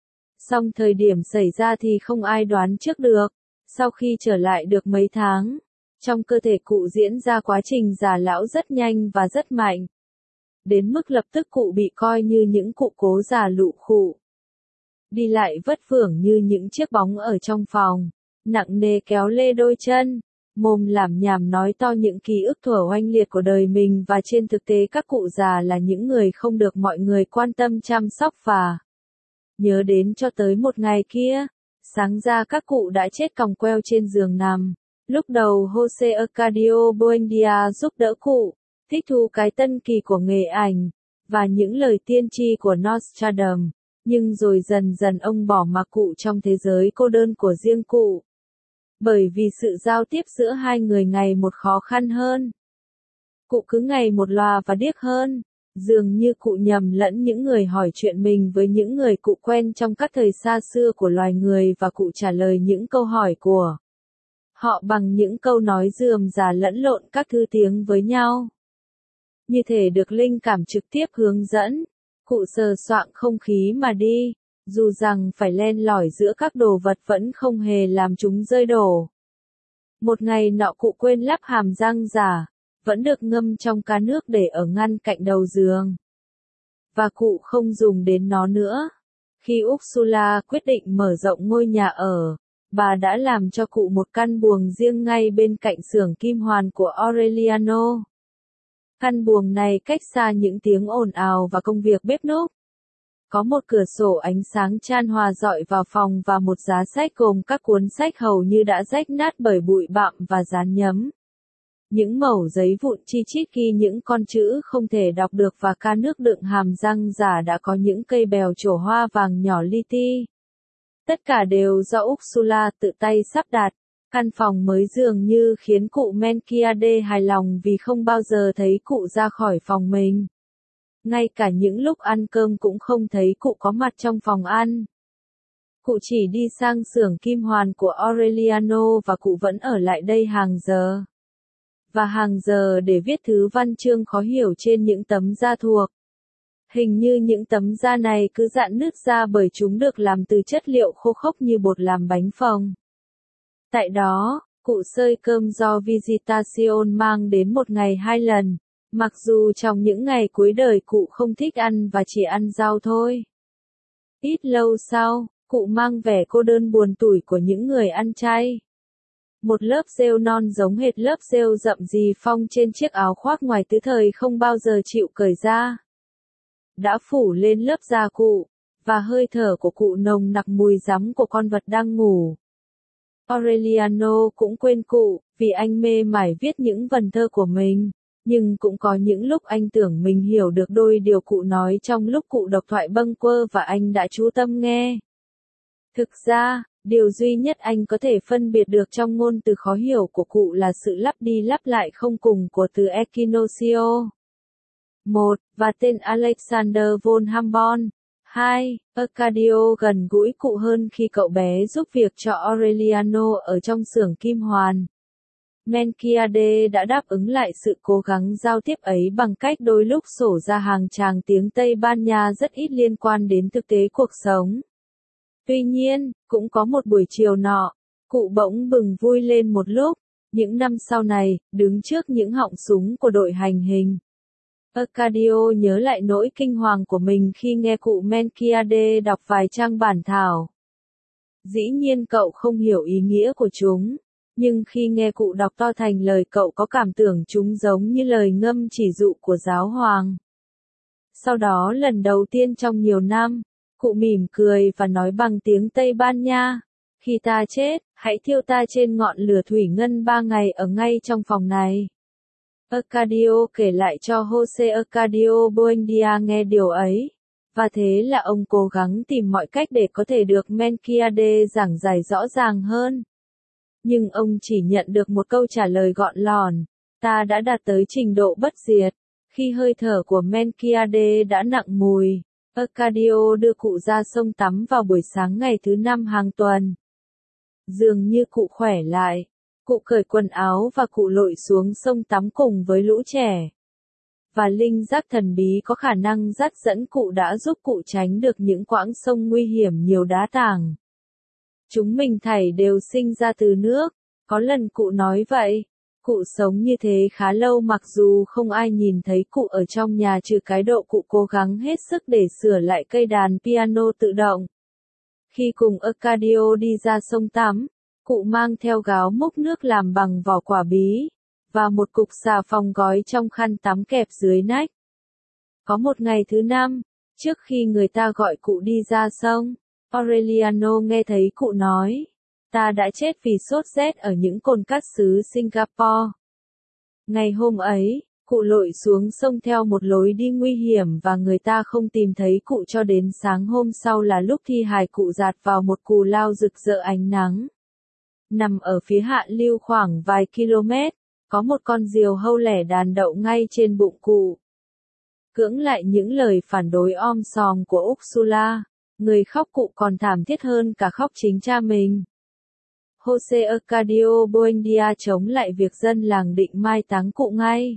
Song thời điểm xảy ra thì không ai đoán trước được. Sau khi trở lại được mấy tháng, trong cơ thể cụ diễn ra quá trình già lão rất nhanh và rất mạnh. Đến mức lập tức cụ bị coi như những cụ cố già lụ khụ. Đi lại vất vưởng như những chiếc bóng ở trong phòng, nặng nề kéo lê đôi chân, mồm lảm nhảm nói to những ký ức thuở oanh liệt của đời mình và trên thực tế các cụ già là những người không được mọi người quan tâm chăm sóc và nhớ đến cho tới một ngày kia, sáng ra các cụ đã chết còng queo trên giường nằm. Lúc đầu Jose Arcadio Buendia giúp đỡ cụ, thích thú cái tân kỳ của nghề ảnh, và những lời tiên tri của Nostradamus, nhưng rồi dần dần ông bỏ mặc cụ trong thế giới cô đơn của riêng cụ. Bởi vì sự giao tiếp giữa hai người ngày một khó khăn hơn. Cụ cứ ngày một lòa và điếc hơn, dường như cụ nhầm lẫn những người hỏi chuyện mình với những người cụ quen trong các thời xa xưa của loài người và cụ trả lời những câu hỏi của họ bằng những câu nói rườm rà lẫn lộn các thứ tiếng với nhau. Như thể được linh cảm trực tiếp hướng dẫn, cụ sờ soạng không khí mà đi, dù rằng phải len lỏi giữa các đồ vật vẫn không hề làm chúng rơi đổ. Một ngày nọ cụ quên lắp hàm răng giả, vẫn được ngâm trong cá nước để ở ngăn cạnh đầu giường. Và cụ không dùng đến nó nữa. Khi Ursula quyết định mở rộng ngôi nhà ở, bà đã làm cho cụ một căn buồng riêng ngay bên cạnh xưởng kim hoàn của Aureliano. Căn buồng này cách xa những tiếng ồn ào và công việc bếp núc. Có một cửa sổ ánh sáng chan hòa dọi vào phòng và một giá sách gồm các cuốn sách hầu như đã rách nát bởi bụi bặm và dán nhấm. Những mẩu giấy vụn chi chít ghi những con chữ không thể đọc được và ca nước đựng hàm răng giả đã có những cây bèo trổ hoa vàng nhỏ li ti. Tất cả đều do Ursula tự tay sắp đặt. Căn phòng mới dường như khiến cụ Melchiade hài lòng vì không bao giờ thấy cụ ra khỏi phòng mình. Ngay cả những lúc ăn cơm cũng không thấy cụ có mặt trong phòng ăn. Cụ chỉ đi sang xưởng kim hoàn của Aureliano và cụ vẫn ở lại đây hàng giờ. Và hàng giờ để viết thứ văn chương khó hiểu trên những tấm da thuộc. Hình như những tấm da này cứ rạn nứt ra bởi chúng được làm từ chất liệu khô khốc như bột làm bánh phồng. Tại đó, cụ xơi cơm do Visitación mang đến một ngày hai lần, mặc dù trong những ngày cuối đời cụ không thích ăn và chỉ ăn rau thôi. Ít lâu sau, cụ mang vẻ cô đơn buồn tủi của những người ăn chay. Một lớp rêu non giống hệt lớp rêu rậm rì phong trên chiếc áo khoác ngoài tứ thời không bao giờ chịu cởi ra. Đã phủ lên lớp da cụ, và hơi thở của cụ nồng nặc mùi rắm của con vật đang ngủ. Aureliano cũng quên cụ, vì anh mê mải viết những vần thơ của mình, nhưng cũng có những lúc anh tưởng mình hiểu được đôi điều cụ nói trong lúc cụ độc thoại bâng quơ và anh đã chú tâm nghe. Thực ra, điều duy nhất anh có thể phân biệt được trong ngôn từ khó hiểu của cụ là sự lặp đi lặp lại không cùng của từ echinoccio. một. Và tên Alexander von Humboldt. hai. Arcadio gần gũi cụ hơn khi cậu bé giúp việc cho Aureliano ở trong xưởng kim hoàn. Melchiade đã đáp ứng lại sự cố gắng giao tiếp ấy bằng cách đôi lúc sổ ra hàng tràng tiếng Tây Ban Nha rất ít liên quan đến thực tế cuộc sống. Tuy nhiên, cũng có một buổi chiều nọ, cụ bỗng bừng vui lên một lúc, những năm sau này, đứng trước những họng súng của đội hành hình. Arcadio nhớ lại nỗi kinh hoàng của mình khi nghe cụ Melchiade đọc vài trang bản thảo. Dĩ nhiên cậu không hiểu ý nghĩa của chúng, nhưng khi nghe cụ đọc to thành lời cậu có cảm tưởng chúng giống như lời ngâm chỉ dụ của giáo hoàng. Sau đó lần đầu tiên trong nhiều năm, cụ mỉm cười và nói bằng tiếng Tây Ban Nha, Khi ta chết, hãy thiêu ta trên ngọn lửa thủy ngân ba ngày ở ngay trong phòng này. Arcadio kể lại cho Jose Arcadio Buendia nghe điều ấy. Và thế là ông cố gắng tìm mọi cách để có thể được Melquiades giảng giải rõ ràng hơn. Nhưng ông chỉ nhận được một câu trả lời gọn lòn, ta đã đạt tới trình độ bất diệt. Khi hơi thở của Melquiades đã nặng mùi, Arcadio đưa cụ ra sông tắm vào buổi sáng ngày thứ năm hàng tuần. Dường như cụ khỏe lại, cụ cởi quần áo và cụ lội xuống sông tắm cùng với lũ trẻ. Và linh giác thần bí có khả năng dắt dẫn cụ đã giúp cụ tránh được những quãng sông nguy hiểm nhiều đá tảng. Chúng mình thảy đều sinh ra từ nước, có lần cụ nói vậy. Cụ sống như thế khá lâu mặc dù không ai nhìn thấy cụ ở trong nhà trừ cái độ cụ cố gắng hết sức để sửa lại cây đàn piano tự động. Khi cùng Arcadio đi ra sông tắm, cụ mang theo gáo múc nước làm bằng vỏ quả bí, và một cục xà phòng gói trong khăn tắm kẹp dưới nách. Có một ngày thứ năm, trước khi người ta gọi cụ đi ra sông, Aureliano nghe thấy cụ nói, ta đã chết vì sốt rét ở những cồn cát xứ Singapore. Ngày hôm ấy, cụ lội xuống sông theo một lối đi nguy hiểm và người ta không tìm thấy cụ cho đến sáng hôm sau là lúc thi hài cụ dạt vào một cù lao rực rỡ ánh nắng. Nằm ở phía hạ lưu khoảng vài km, có một con diều hâu lẻ đàn đậu ngay trên bụng cụ. Cưỡng lại những lời phản đối om sòm của Ursula, người khóc cụ còn thảm thiết hơn cả khóc chính cha mình. Jose Arcadio Buendia chống lại việc dân làng định mai táng cụ ngay.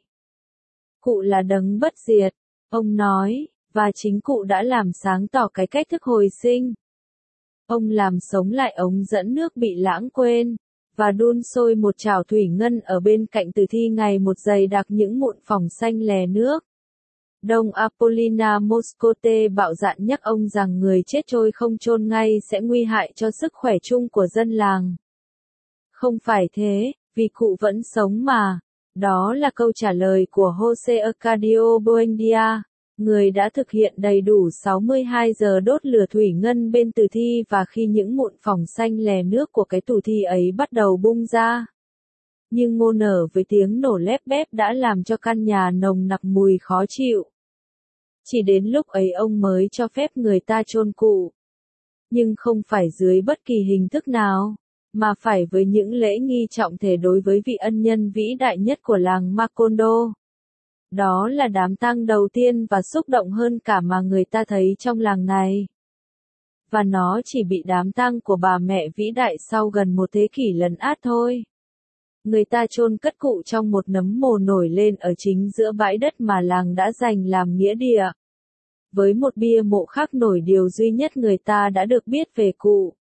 Cụ là đấng bất diệt, ông nói, và chính cụ đã làm sáng tỏ cái cách thức hồi sinh. Ông làm sống lại ống dẫn nước bị lãng quên, và đun sôi một chảo thủy ngân ở bên cạnh tử thi ngày một dày đặc những mụn phỏng xanh lè nước. Đông Apollina Moscote bạo dạn nhắc ông rằng người chết trôi không chôn ngay sẽ nguy hại cho sức khỏe chung của dân làng. Không phải thế, vì cụ vẫn sống mà. Đó là câu trả lời của Jose Arcadio Buendia, người đã thực hiện đầy đủ sáu mươi hai giờ đốt lửa thủy ngân bên tử thi và khi những mụn phỏng xanh lè nước của cái tử thi ấy bắt đầu bung ra. Nhưng ngô nở với tiếng nổ lép bép đã làm cho căn nhà nồng nặc mùi khó chịu. Chỉ đến lúc ấy ông mới cho phép người ta chôn cụ. Nhưng không phải dưới bất kỳ hình thức nào, mà phải với những lễ nghi trọng thể đối với vị ân nhân vĩ đại nhất của làng Macondo. Đó là đám tang đầu tiên và xúc động hơn cả mà người ta thấy trong làng này. Và nó chỉ bị đám tang của bà mẹ vĩ đại sau gần một thế kỷ lấn át thôi. Người ta chôn cất cụ trong một nấm mồ nổi lên ở chính giữa bãi đất mà làng đã dành làm nghĩa địa. Với một bia mộ khắc nổi điều duy nhất người ta đã được biết về cụ.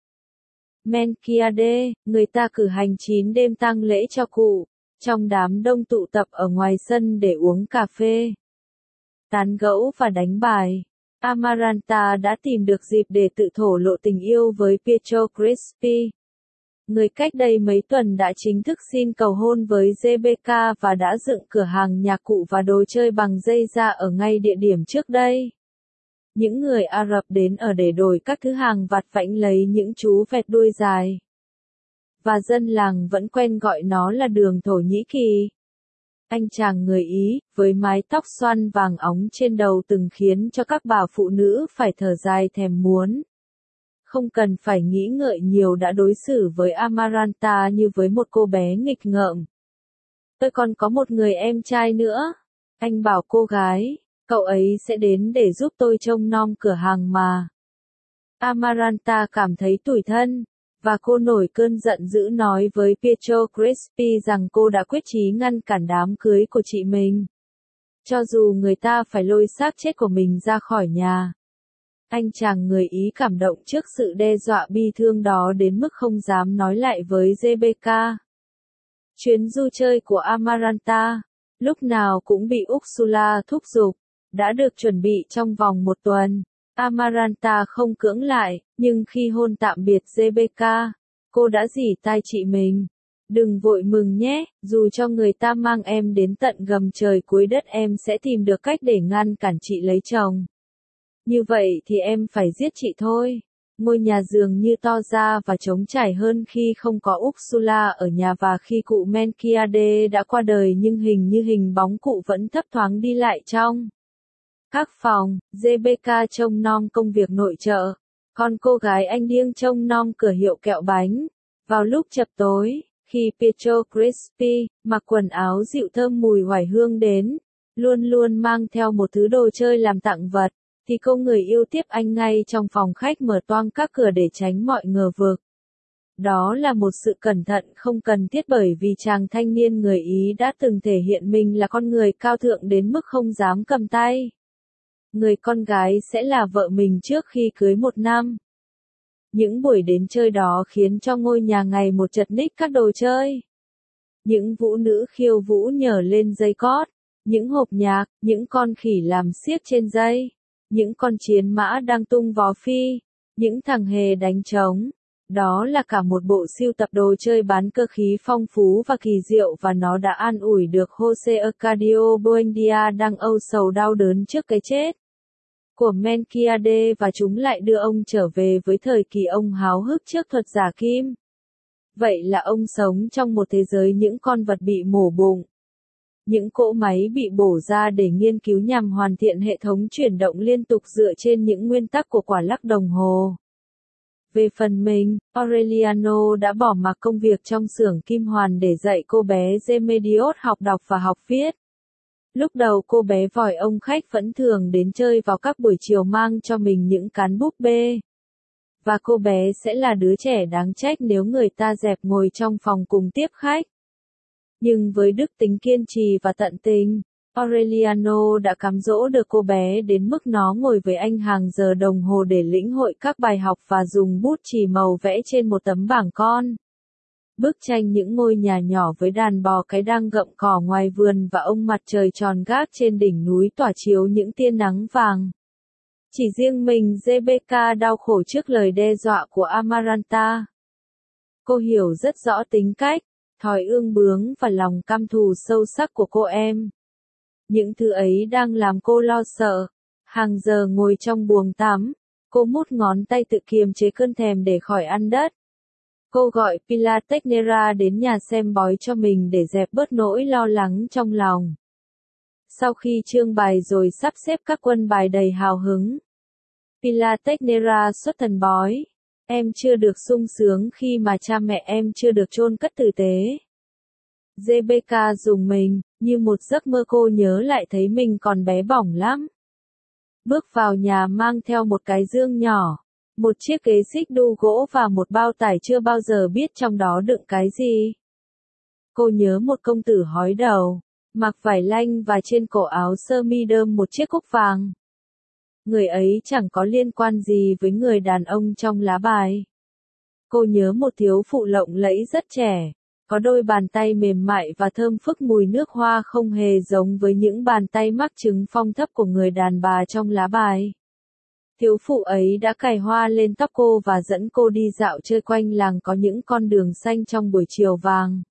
Melquiades, người ta cử hành chín đêm tang lễ cho cụ, trong đám đông tụ tập ở ngoài sân để uống cà phê, tán gẫu và đánh bài. Amaranta đã tìm được dịp để tự thổ lộ tình yêu với Pietro Crispi. Người cách đây mấy tuần đã chính thức xin cầu hôn với Rebecca và đã dựng cửa hàng nhạc cụ và đồ chơi bằng dây da ở ngay địa điểm trước đây. Những người Ả Rập đến ở để đổi các thứ hàng vặt vãnh lấy những chú vẹt đuôi dài. Và dân làng vẫn quen gọi nó là đường Thổ Nhĩ Kỳ. Anh chàng người Ý, với mái tóc xoăn vàng óng trên đầu từng khiến cho các bà phụ nữ phải thở dài thèm muốn. Không cần phải nghĩ ngợi nhiều đã đối xử với Amaranta như với một cô bé nghịch ngợm. Tôi còn có một người em trai nữa. Anh bảo cô gái, cậu ấy sẽ đến để giúp tôi trông nom cửa hàng mà. Amaranta cảm thấy tủi thân, và cô nổi cơn giận dữ nói với Pietro Crispi rằng cô đã quyết chí ngăn cản đám cưới của chị mình. Cho dù người ta phải lôi xác chết của mình ra khỏi nhà. Anh chàng người Ý cảm động trước sự đe dọa bi thương đó đến mức không dám nói lại với Rebecca. Chuyến du chơi của Amaranta, lúc nào cũng bị Ursula thúc giục, đã được chuẩn bị trong vòng một tuần. Amaranta không cưỡng lại, nhưng khi hôn tạm biệt Rebecca, cô đã rỉ tai chị mình. Đừng vội mừng nhé, dù cho người ta mang em đến tận gầm trời cuối đất em sẽ tìm được cách để ngăn cản chị lấy chồng. Như vậy thì em phải giết chị thôi. Ngôi nhà dường như to ra và trống trải hơn khi không có Ursula ở nhà và khi cụ Melchiade đã qua đời, nhưng hình như hình bóng cụ vẫn thấp thoáng đi lại trong các phòng. Rebecca trông nom công việc nội trợ, còn cô gái anh điên trông nom cửa hiệu kẹo bánh. Vào lúc chập tối, khi Pietro Crispi, mặc quần áo dịu thơm mùi oải hương đến, luôn luôn mang theo một thứ đồ chơi làm tặng vật, thì cô người yêu tiếp anh ngay trong phòng khách, mở toang các cửa để tránh mọi ngờ vực. Đó là một sự cẩn thận không cần thiết, bởi vì chàng thanh niên người Ý đã từng thể hiện mình là con người cao thượng đến mức không dám cầm tay người con gái sẽ là vợ mình trước khi cưới một năm. Những buổi đến chơi đó khiến cho ngôi nhà ngày một chật ních các đồ chơi. Những vũ nữ khiêu vũ nhờ lên dây cót, những hộp nhạc, những con khỉ làm xiếc trên dây, những con chiến mã đang tung vó phi, những thằng hề đánh trống. Đó là cả một bộ sưu tập đồ chơi bán cơ khí phong phú và kỳ diệu, và nó đã an ủi được Jose Arcadio Buendia đang âu sầu đau đớn trước cái chết của Melchiade, và chúng lại đưa ông trở về với thời kỳ ông háo hức trước thuật giả kim. Vậy là ông sống trong một thế giới những con vật bị mổ bụng, những cỗ máy bị bổ ra để nghiên cứu nhằm hoàn thiện hệ thống chuyển động liên tục dựa trên những nguyên tắc của quả lắc đồng hồ. Về phần mình, Aureliano đã bỏ mặc công việc trong xưởng kim hoàn để dạy cô bé Remedios học đọc và học viết. Lúc đầu cô bé vòi ông khách vẫn thường đến chơi vào các buổi chiều mang cho mình những cán búp bê. Và cô bé sẽ là đứa trẻ đáng trách nếu người ta dẹp ngồi trong phòng cùng tiếp khách. Nhưng với đức tính kiên trì và tận tình, Aureliano đã cám dỗ được cô bé đến mức nó ngồi với anh hàng giờ đồng hồ để lĩnh hội các bài học và dùng bút chì màu vẽ trên một tấm bảng con. Bức tranh những ngôi nhà nhỏ với đàn bò cái đang gặm cỏ ngoài vườn và ông mặt trời tròn gác trên đỉnh núi tỏa chiếu những tia nắng vàng. Chỉ riêng mình Rebecca đau khổ trước lời đe dọa của Amaranta. Cô hiểu rất rõ tính cách, thói ương bướng và lòng căm thù sâu sắc của cô em. Những thứ ấy đang làm cô lo sợ. Hàng giờ ngồi trong buồng tắm, cô mút ngón tay tự kiềm chế cơn thèm để khỏi ăn đất. Cô gọi Pilar Teixeira đến nhà xem bói cho mình để dẹp bớt nỗi lo lắng trong lòng. Sau khi trương bài rồi sắp xếp các quân bài đầy hào hứng, Pilar Teixeira xuất thần bói. Em chưa được sung sướng khi mà cha mẹ em chưa được chôn cất tử tế. Rebecca rùng mình, như một giấc mơ cô nhớ lại thấy mình còn bé bỏng lắm. Bước vào nhà mang theo một cái dương nhỏ, một chiếc ghế xích đu gỗ và một bao tải chưa bao giờ biết trong đó đựng cái gì. Cô nhớ một công tử hói đầu, mặc vải lanh và trên cổ áo sơ mi đơm một chiếc cúc vàng. Người ấy chẳng có liên quan gì với người đàn ông trong lá bài. Cô nhớ một thiếu phụ lộng lẫy rất trẻ, có đôi bàn tay mềm mại và thơm phức mùi nước hoa không hề giống với những bàn tay mắc chứng phong thấp của người đàn bà trong lá bài. Thiếu phụ ấy đã cài hoa lên tóc cô và dẫn cô đi dạo chơi quanh làng có những con đường xanh trong buổi chiều vàng.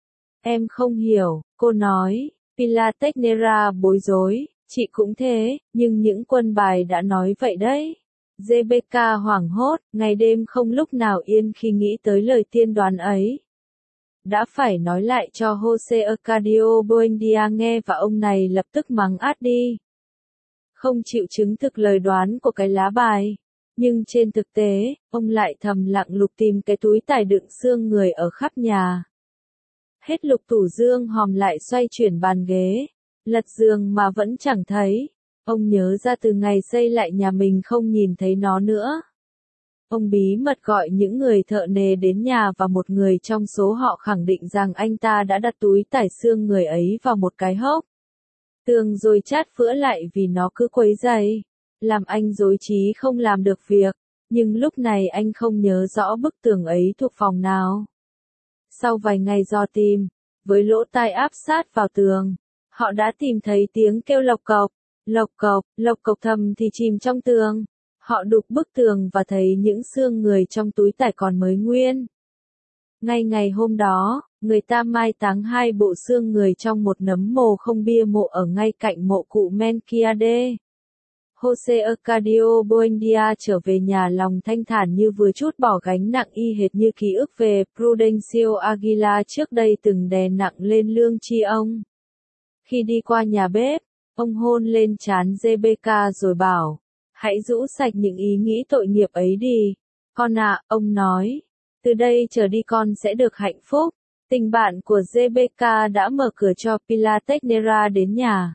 Em không hiểu, cô nói. Pilar Teixeira bối rối, chị cũng thế, nhưng những quân bài đã nói vậy đấy. Rebecca hoảng hốt, ngày đêm không lúc nào yên khi nghĩ tới lời tiên đoán ấy. Đã phải nói lại cho Jose Arcadio Buendia nghe và ông này lập tức mắng át đi. Không chịu chứng thực lời đoán của cái lá bài. Nhưng trên thực tế, ông lại thầm lặng lục tìm cái túi tải đựng xương người ở khắp nhà. Hết lục tủ dương hòm lại xoay chuyển bàn ghế, lật giường mà vẫn chẳng thấy. Ông nhớ ra từ ngày xây lại nhà mình không nhìn thấy nó nữa. Ông bí mật gọi những người thợ nề đến nhà và một người trong số họ khẳng định rằng anh ta đã đặt túi tải xương người ấy vào một cái hốc tường rồi chát phữa lại vì nó cứ quấy rầy, làm anh rối trí không làm được việc, nhưng lúc này anh không nhớ rõ bức tường ấy thuộc phòng nào. Sau vài ngày dò tìm, với lỗ tai áp sát vào tường, họ đã tìm thấy tiếng kêu lộc cộc, lộc cộc, lộc cộc thầm thì chìm trong tường. Họ đục bức tường và thấy những xương người trong túi tải còn mới nguyên. Ngay ngày hôm đó, người ta mai táng hai bộ xương người trong một nấm mồ không bia mộ ở ngay cạnh mộ cụ Melchiade. Jose Arcadio Buendia trở về nhà lòng thanh thản như vừa trút bỏ gánh nặng y hệt như ký ức về Prudencio Aguilar trước đây từng đè nặng lên lương tri ông. Khi đi qua nhà bếp, ông hôn lên trán Rebecca rồi bảo, hãy rũ sạch những ý nghĩ tội nghiệp ấy đi. Con ạ, ông nói, từ đây trở đi con sẽ được hạnh phúc. Tình bạn của Rebecca đã mở cửa cho Pilar Teixeira đến nhà.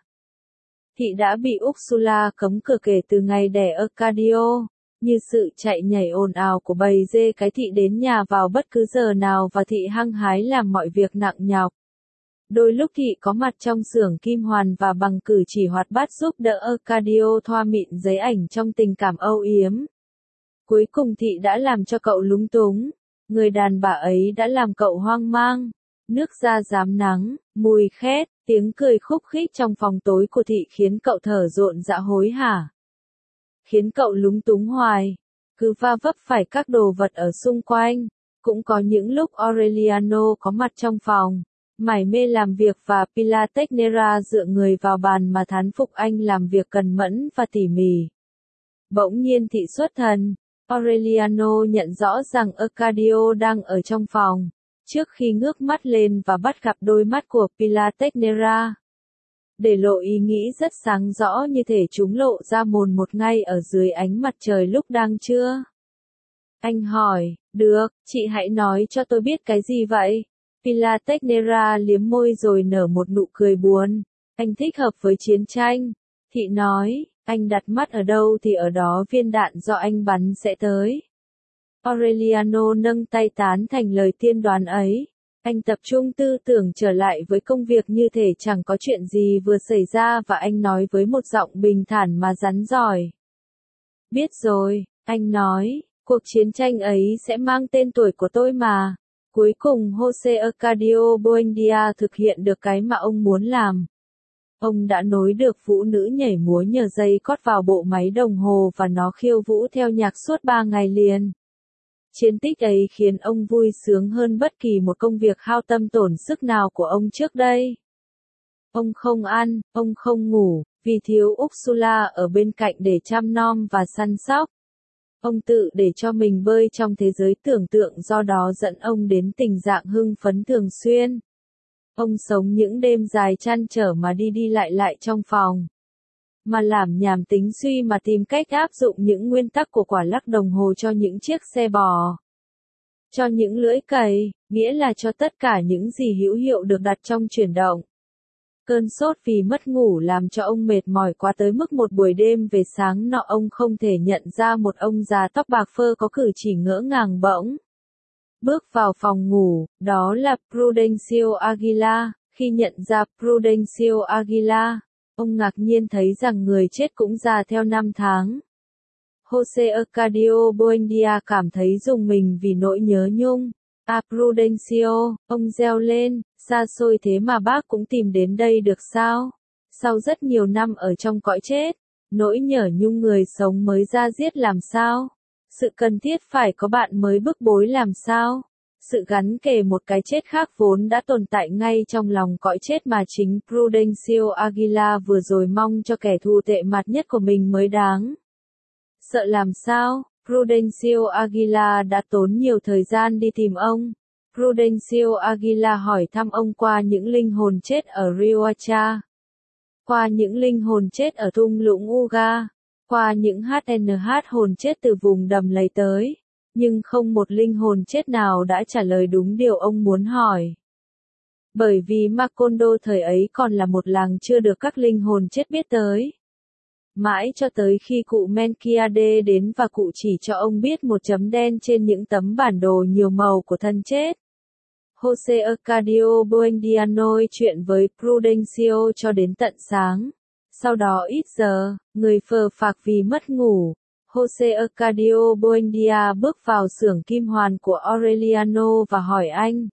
Thị đã bị Ursula cấm cửa kể từ ngày đẻ Arcadio, như sự chạy nhảy ồn ào của bầy dê cái thị đến nhà vào bất cứ giờ nào và thị hăng hái làm mọi việc nặng nhọc. Đôi lúc thị có mặt trong xưởng kim hoàn và bằng cử chỉ hoạt bát giúp đỡ Arcadio thoa mịn giấy ảnh trong tình cảm âu yếm. Cuối cùng thị đã làm cho cậu lúng túng, người đàn bà ấy đã làm cậu hoang mang. Nước da rám nắng, mùi khét, tiếng cười khúc khích trong phòng tối của thị khiến cậu thở rộn rã hối hả. Khiến cậu lúng túng hoài, cứ va vấp phải các đồ vật ở xung quanh. Cũng có những lúc Aureliano có mặt trong phòng, mải mê làm việc và Pilar Teixeira dựa người vào bàn mà thán phục anh làm việc cần mẫn và tỉ mỉ. Bỗng nhiên thị xuất thần, Aureliano nhận rõ rằng Arcadio đang ở trong phòng. Trước khi ngước mắt lên và bắt gặp đôi mắt của Pilar Teixeira, để lộ ý nghĩ rất sáng rõ như thể chúng lộ ra mồn một ngay ở dưới ánh mặt trời lúc đang trưa. Anh hỏi, được, chị hãy nói cho tôi biết cái gì vậy? Pilar Teixeira liếm môi rồi nở một nụ cười buồn. Anh thích hợp với chiến tranh. Thị nói, anh đặt mắt ở đâu thì ở đó viên đạn do anh bắn sẽ tới. Aureliano nâng tay tán thành lời tiên đoán ấy. Anh tập trung tư tưởng trở lại với công việc như thể chẳng có chuyện gì vừa xảy ra và anh nói với một giọng bình thản mà rắn rỏi. Biết rồi, anh nói, cuộc chiến tranh ấy sẽ mang tên tuổi của tôi mà. Cuối cùng Jose Arcadio Buendia thực hiện được cái mà ông muốn làm. Ông đã nối được vũ nữ nhảy múa nhờ dây cót vào bộ máy đồng hồ và nó khiêu vũ theo nhạc suốt ba ngày liền. Chiến tích ấy khiến ông vui sướng hơn bất kỳ một công việc hao tâm tổn sức nào của ông trước đây. Ông không ăn, ông không ngủ, vì thiếu Ursula ở bên cạnh để chăm nom và săn sóc. Ông tự để cho mình bơi trong thế giới tưởng tượng do đó dẫn ông đến tình trạng hưng phấn thường xuyên. Ông sống những đêm dài trăn trở mà đi đi lại lại trong phòng. Mà làm nhảm tính suy mà tìm cách áp dụng những nguyên tắc của quả lắc đồng hồ cho những chiếc xe bò. Cho những lưỡi cày, nghĩa là cho tất cả những gì hữu hiệu được đặt trong chuyển động. Cơn sốt vì mất ngủ làm cho ông mệt mỏi quá tới mức một buổi đêm về sáng nọ ông không thể nhận ra một ông già tóc bạc phơ có cử chỉ ngỡ ngàng bỗng bước vào phòng ngủ, đó là Prudencio Aguilar. Khi nhận ra Prudencio Aguilar, ông ngạc nhiên thấy rằng người chết cũng già theo năm tháng. Jose Arcadio Buendia cảm thấy rùng mình vì nỗi nhớ nhung. À Prudencio, ông reo lên, xa xôi thế mà bác cũng tìm đến đây được sao? Sau rất nhiều năm ở trong cõi chết, nỗi nhớ nhung người sống mới ra diết làm sao? Sự cần thiết phải có bạn mới bức bối làm sao? Sự gắn kề một cái chết khác vốn đã tồn tại ngay trong lòng cõi chết mà chính Prudencio Aguilar vừa rồi mong cho kẻ thù tệ mặt nhất của mình mới đáng. Sợ làm sao? Prudencio Aguilar đã tốn nhiều thời gian đi tìm ông. Prudencio Aguilar hỏi thăm ông qua những linh hồn chết ở Riohacha, qua những linh hồn chết ở thung lũng Uga, qua những hát en hát hồn chết từ vùng đầm lầy tới. Nhưng không một linh hồn chết nào đã trả lời đúng điều ông muốn hỏi. Bởi vì Macondo thời ấy còn là một làng chưa được các linh hồn chết biết tới. Mãi cho tới khi cụ Melquiade đến và cụ chỉ cho ông biết một chấm đen trên những tấm bản đồ nhiều màu của thân chết. Jose Arcadio Buendia nói chuyện với Prudencio cho đến tận sáng. Sau đó ít giờ, người phờ phạc vì mất ngủ, Jose Arcadio Buendia bước vào xưởng kim hoàn của Aureliano và hỏi anh.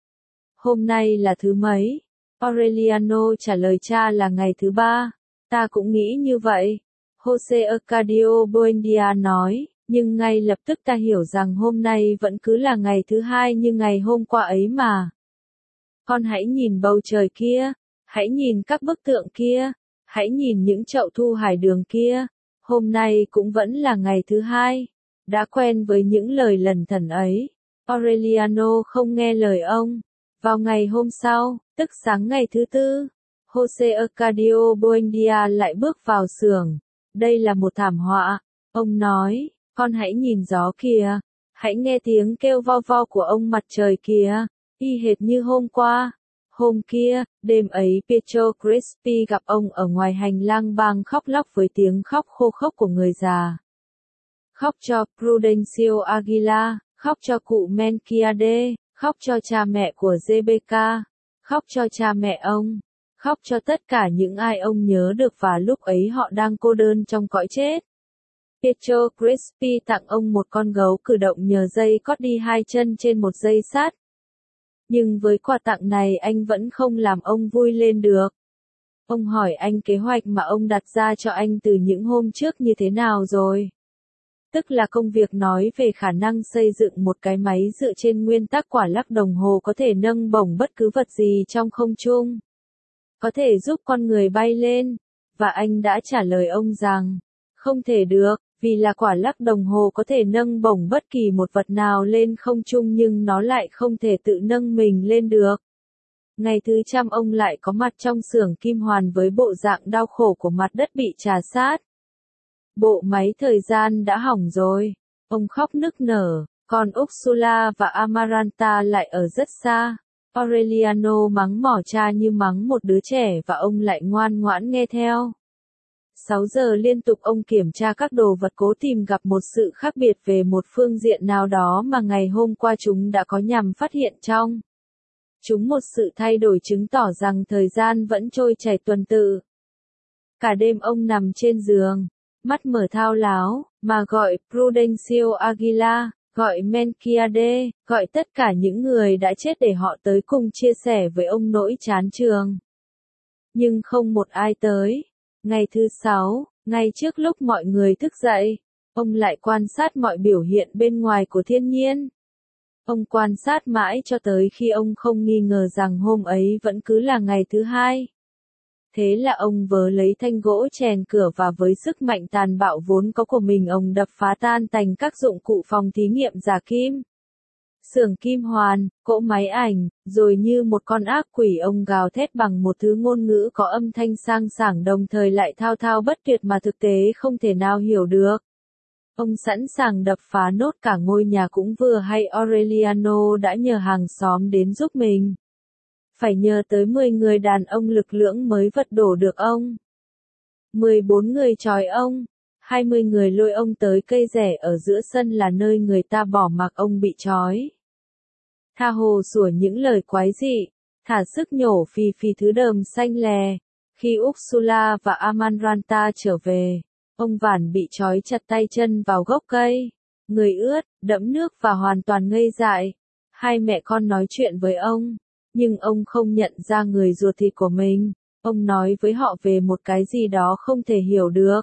Hôm nay là thứ mấy? Aureliano trả lời cha là ngày thứ ba. Ta cũng nghĩ như vậy. Jose Arcadio Buendia nói, nhưng ngay lập tức ta hiểu rằng hôm nay vẫn cứ là ngày thứ hai như ngày hôm qua ấy mà. Con hãy nhìn bầu trời kia, hãy nhìn các bức tượng kia, hãy nhìn những chậu thu hải đường kia. Hôm nay cũng vẫn là ngày thứ hai. Đã quen với những lời lẩn thẩn ấy, Aureliano không nghe lời ông. Vào ngày hôm sau, tức sáng ngày thứ tư, Jose Arcadio Buendia lại bước vào xưởng. Đây là một thảm họa, ông nói, con hãy nhìn gió kìa, hãy nghe tiếng kêu vo vo của ông mặt trời kìa, y hệt như hôm qua. Hôm kia, đêm ấy Pietro Crispi gặp ông ở ngoài hành lang bang khóc lóc với tiếng khóc khô khốc của người già. Khóc cho Prudencio Aguilar, khóc cho cụ Melquiade, khóc cho cha mẹ của Rebecca, khóc cho cha mẹ ông, khóc cho tất cả những ai ông nhớ được và lúc ấy họ đang cô đơn trong cõi chết. Pietro Crispi tặng ông một con gấu cử động nhờ dây cót đi hai chân trên một dây sắt. Nhưng với quà tặng này anh vẫn không làm ông vui lên được. Ông hỏi anh kế hoạch mà ông đặt ra cho anh từ những hôm trước như thế nào rồi. Tức là công việc nói về khả năng xây dựng một cái máy dựa trên nguyên tắc quả lắc đồng hồ có thể nâng bổng bất cứ vật gì trong không trung. Có thể giúp con người bay lên. Và anh đã trả lời ông rằng, không thể được, vì là quả lắc đồng hồ có thể nâng bổng bất kỳ một vật nào lên không trung nhưng nó lại không thể tự nâng mình lên được. Ngày thứ trăm ông lại có mặt trong xưởng kim hoàn với bộ dạng đau khổ của mặt đất bị trà sát. Bộ máy thời gian đã hỏng rồi. Ông khóc nức nở, còn Ursula và Amaranta lại ở rất xa. Aureliano mắng mỏ cha như mắng một đứa trẻ và ông lại ngoan ngoãn nghe theo. Sáu giờ liên tục ông kiểm tra các đồ vật cố tìm gặp một sự khác biệt về một phương diện nào đó mà ngày hôm qua chúng đã có nhằm phát hiện trong chúng một sự thay đổi chứng tỏ rằng thời gian vẫn trôi chảy tuần tự. Cả đêm ông nằm trên giường, mắt mở thao láo, mà gọi Prudencio Aguilar, gọi Melquiade, gọi tất cả những người đã chết để họ tới cùng chia sẻ với ông nỗi chán trường. Nhưng không một ai tới. Ngày thứ sáu, ngay trước lúc mọi người thức dậy, ông lại quan sát mọi biểu hiện bên ngoài của thiên nhiên. Ông quan sát mãi cho tới khi ông không nghi ngờ rằng hôm ấy vẫn cứ là ngày thứ hai. Thế là ông vớ lấy thanh gỗ chèn cửa và với sức mạnh tàn bạo vốn có của mình ông đập phá tan tành các dụng cụ phòng thí nghiệm giả kim. Xưởng kim hoàn, cỗ máy ảnh, rồi như một con ác quỷ ông gào thét bằng một thứ ngôn ngữ có âm thanh sang sảng đồng thời lại thao thao bất tuyệt mà thực tế không thể nào hiểu được. Ông sẵn sàng đập phá nốt cả ngôi nhà cũng vừa hay Aureliano đã nhờ hàng xóm đến giúp mình. Phải nhờ tới mười người đàn ông lực lưỡng mới vật đổ được ông. mười bốn người trói ông, hai mươi người lôi ông tới cây rẻ ở giữa sân là nơi người ta bỏ mặc ông bị trói. Tha hồ sủa những lời quái dị, thả sức nhổ phì phì thứ đờm xanh lè. Khi Ursula và Amaranta trở về, ông Vản bị trói chặt tay chân vào gốc cây, người ướt, đẫm nước và hoàn toàn ngây dại. Hai mẹ con nói chuyện với ông, nhưng ông không nhận ra người ruột thịt của mình. Ông nói với họ về một cái gì đó không thể hiểu được.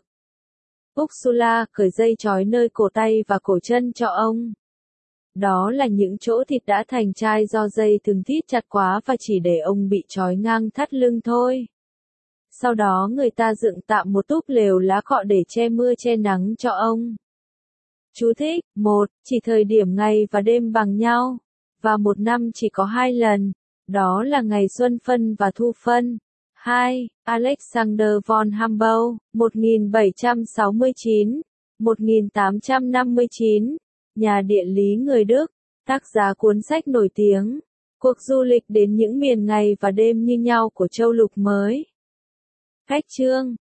Ursula cởi dây trói nơi cổ tay và cổ chân cho ông. Đó là những chỗ thịt đã thành chai do dây thừng thít chặt quá và chỉ để ông bị trói ngang thắt lưng thôi. Sau đó người ta dựng tạm một túp lều lá cọ để che mưa che nắng cho ông. Chú thích, một, chỉ thời điểm ngày và đêm bằng nhau, và một năm chỉ có hai lần, đó là ngày xuân phân và thu phân. hai. Alexander von Humboldt, một nghìn bảy trăm sáu mươi chín đến một nghìn tám trăm năm mươi chín, nhà địa lý người Đức, tác giả cuốn sách nổi tiếng, Cuộc du lịch đến những miền ngày và đêm như nhau của châu lục mới. Cách chương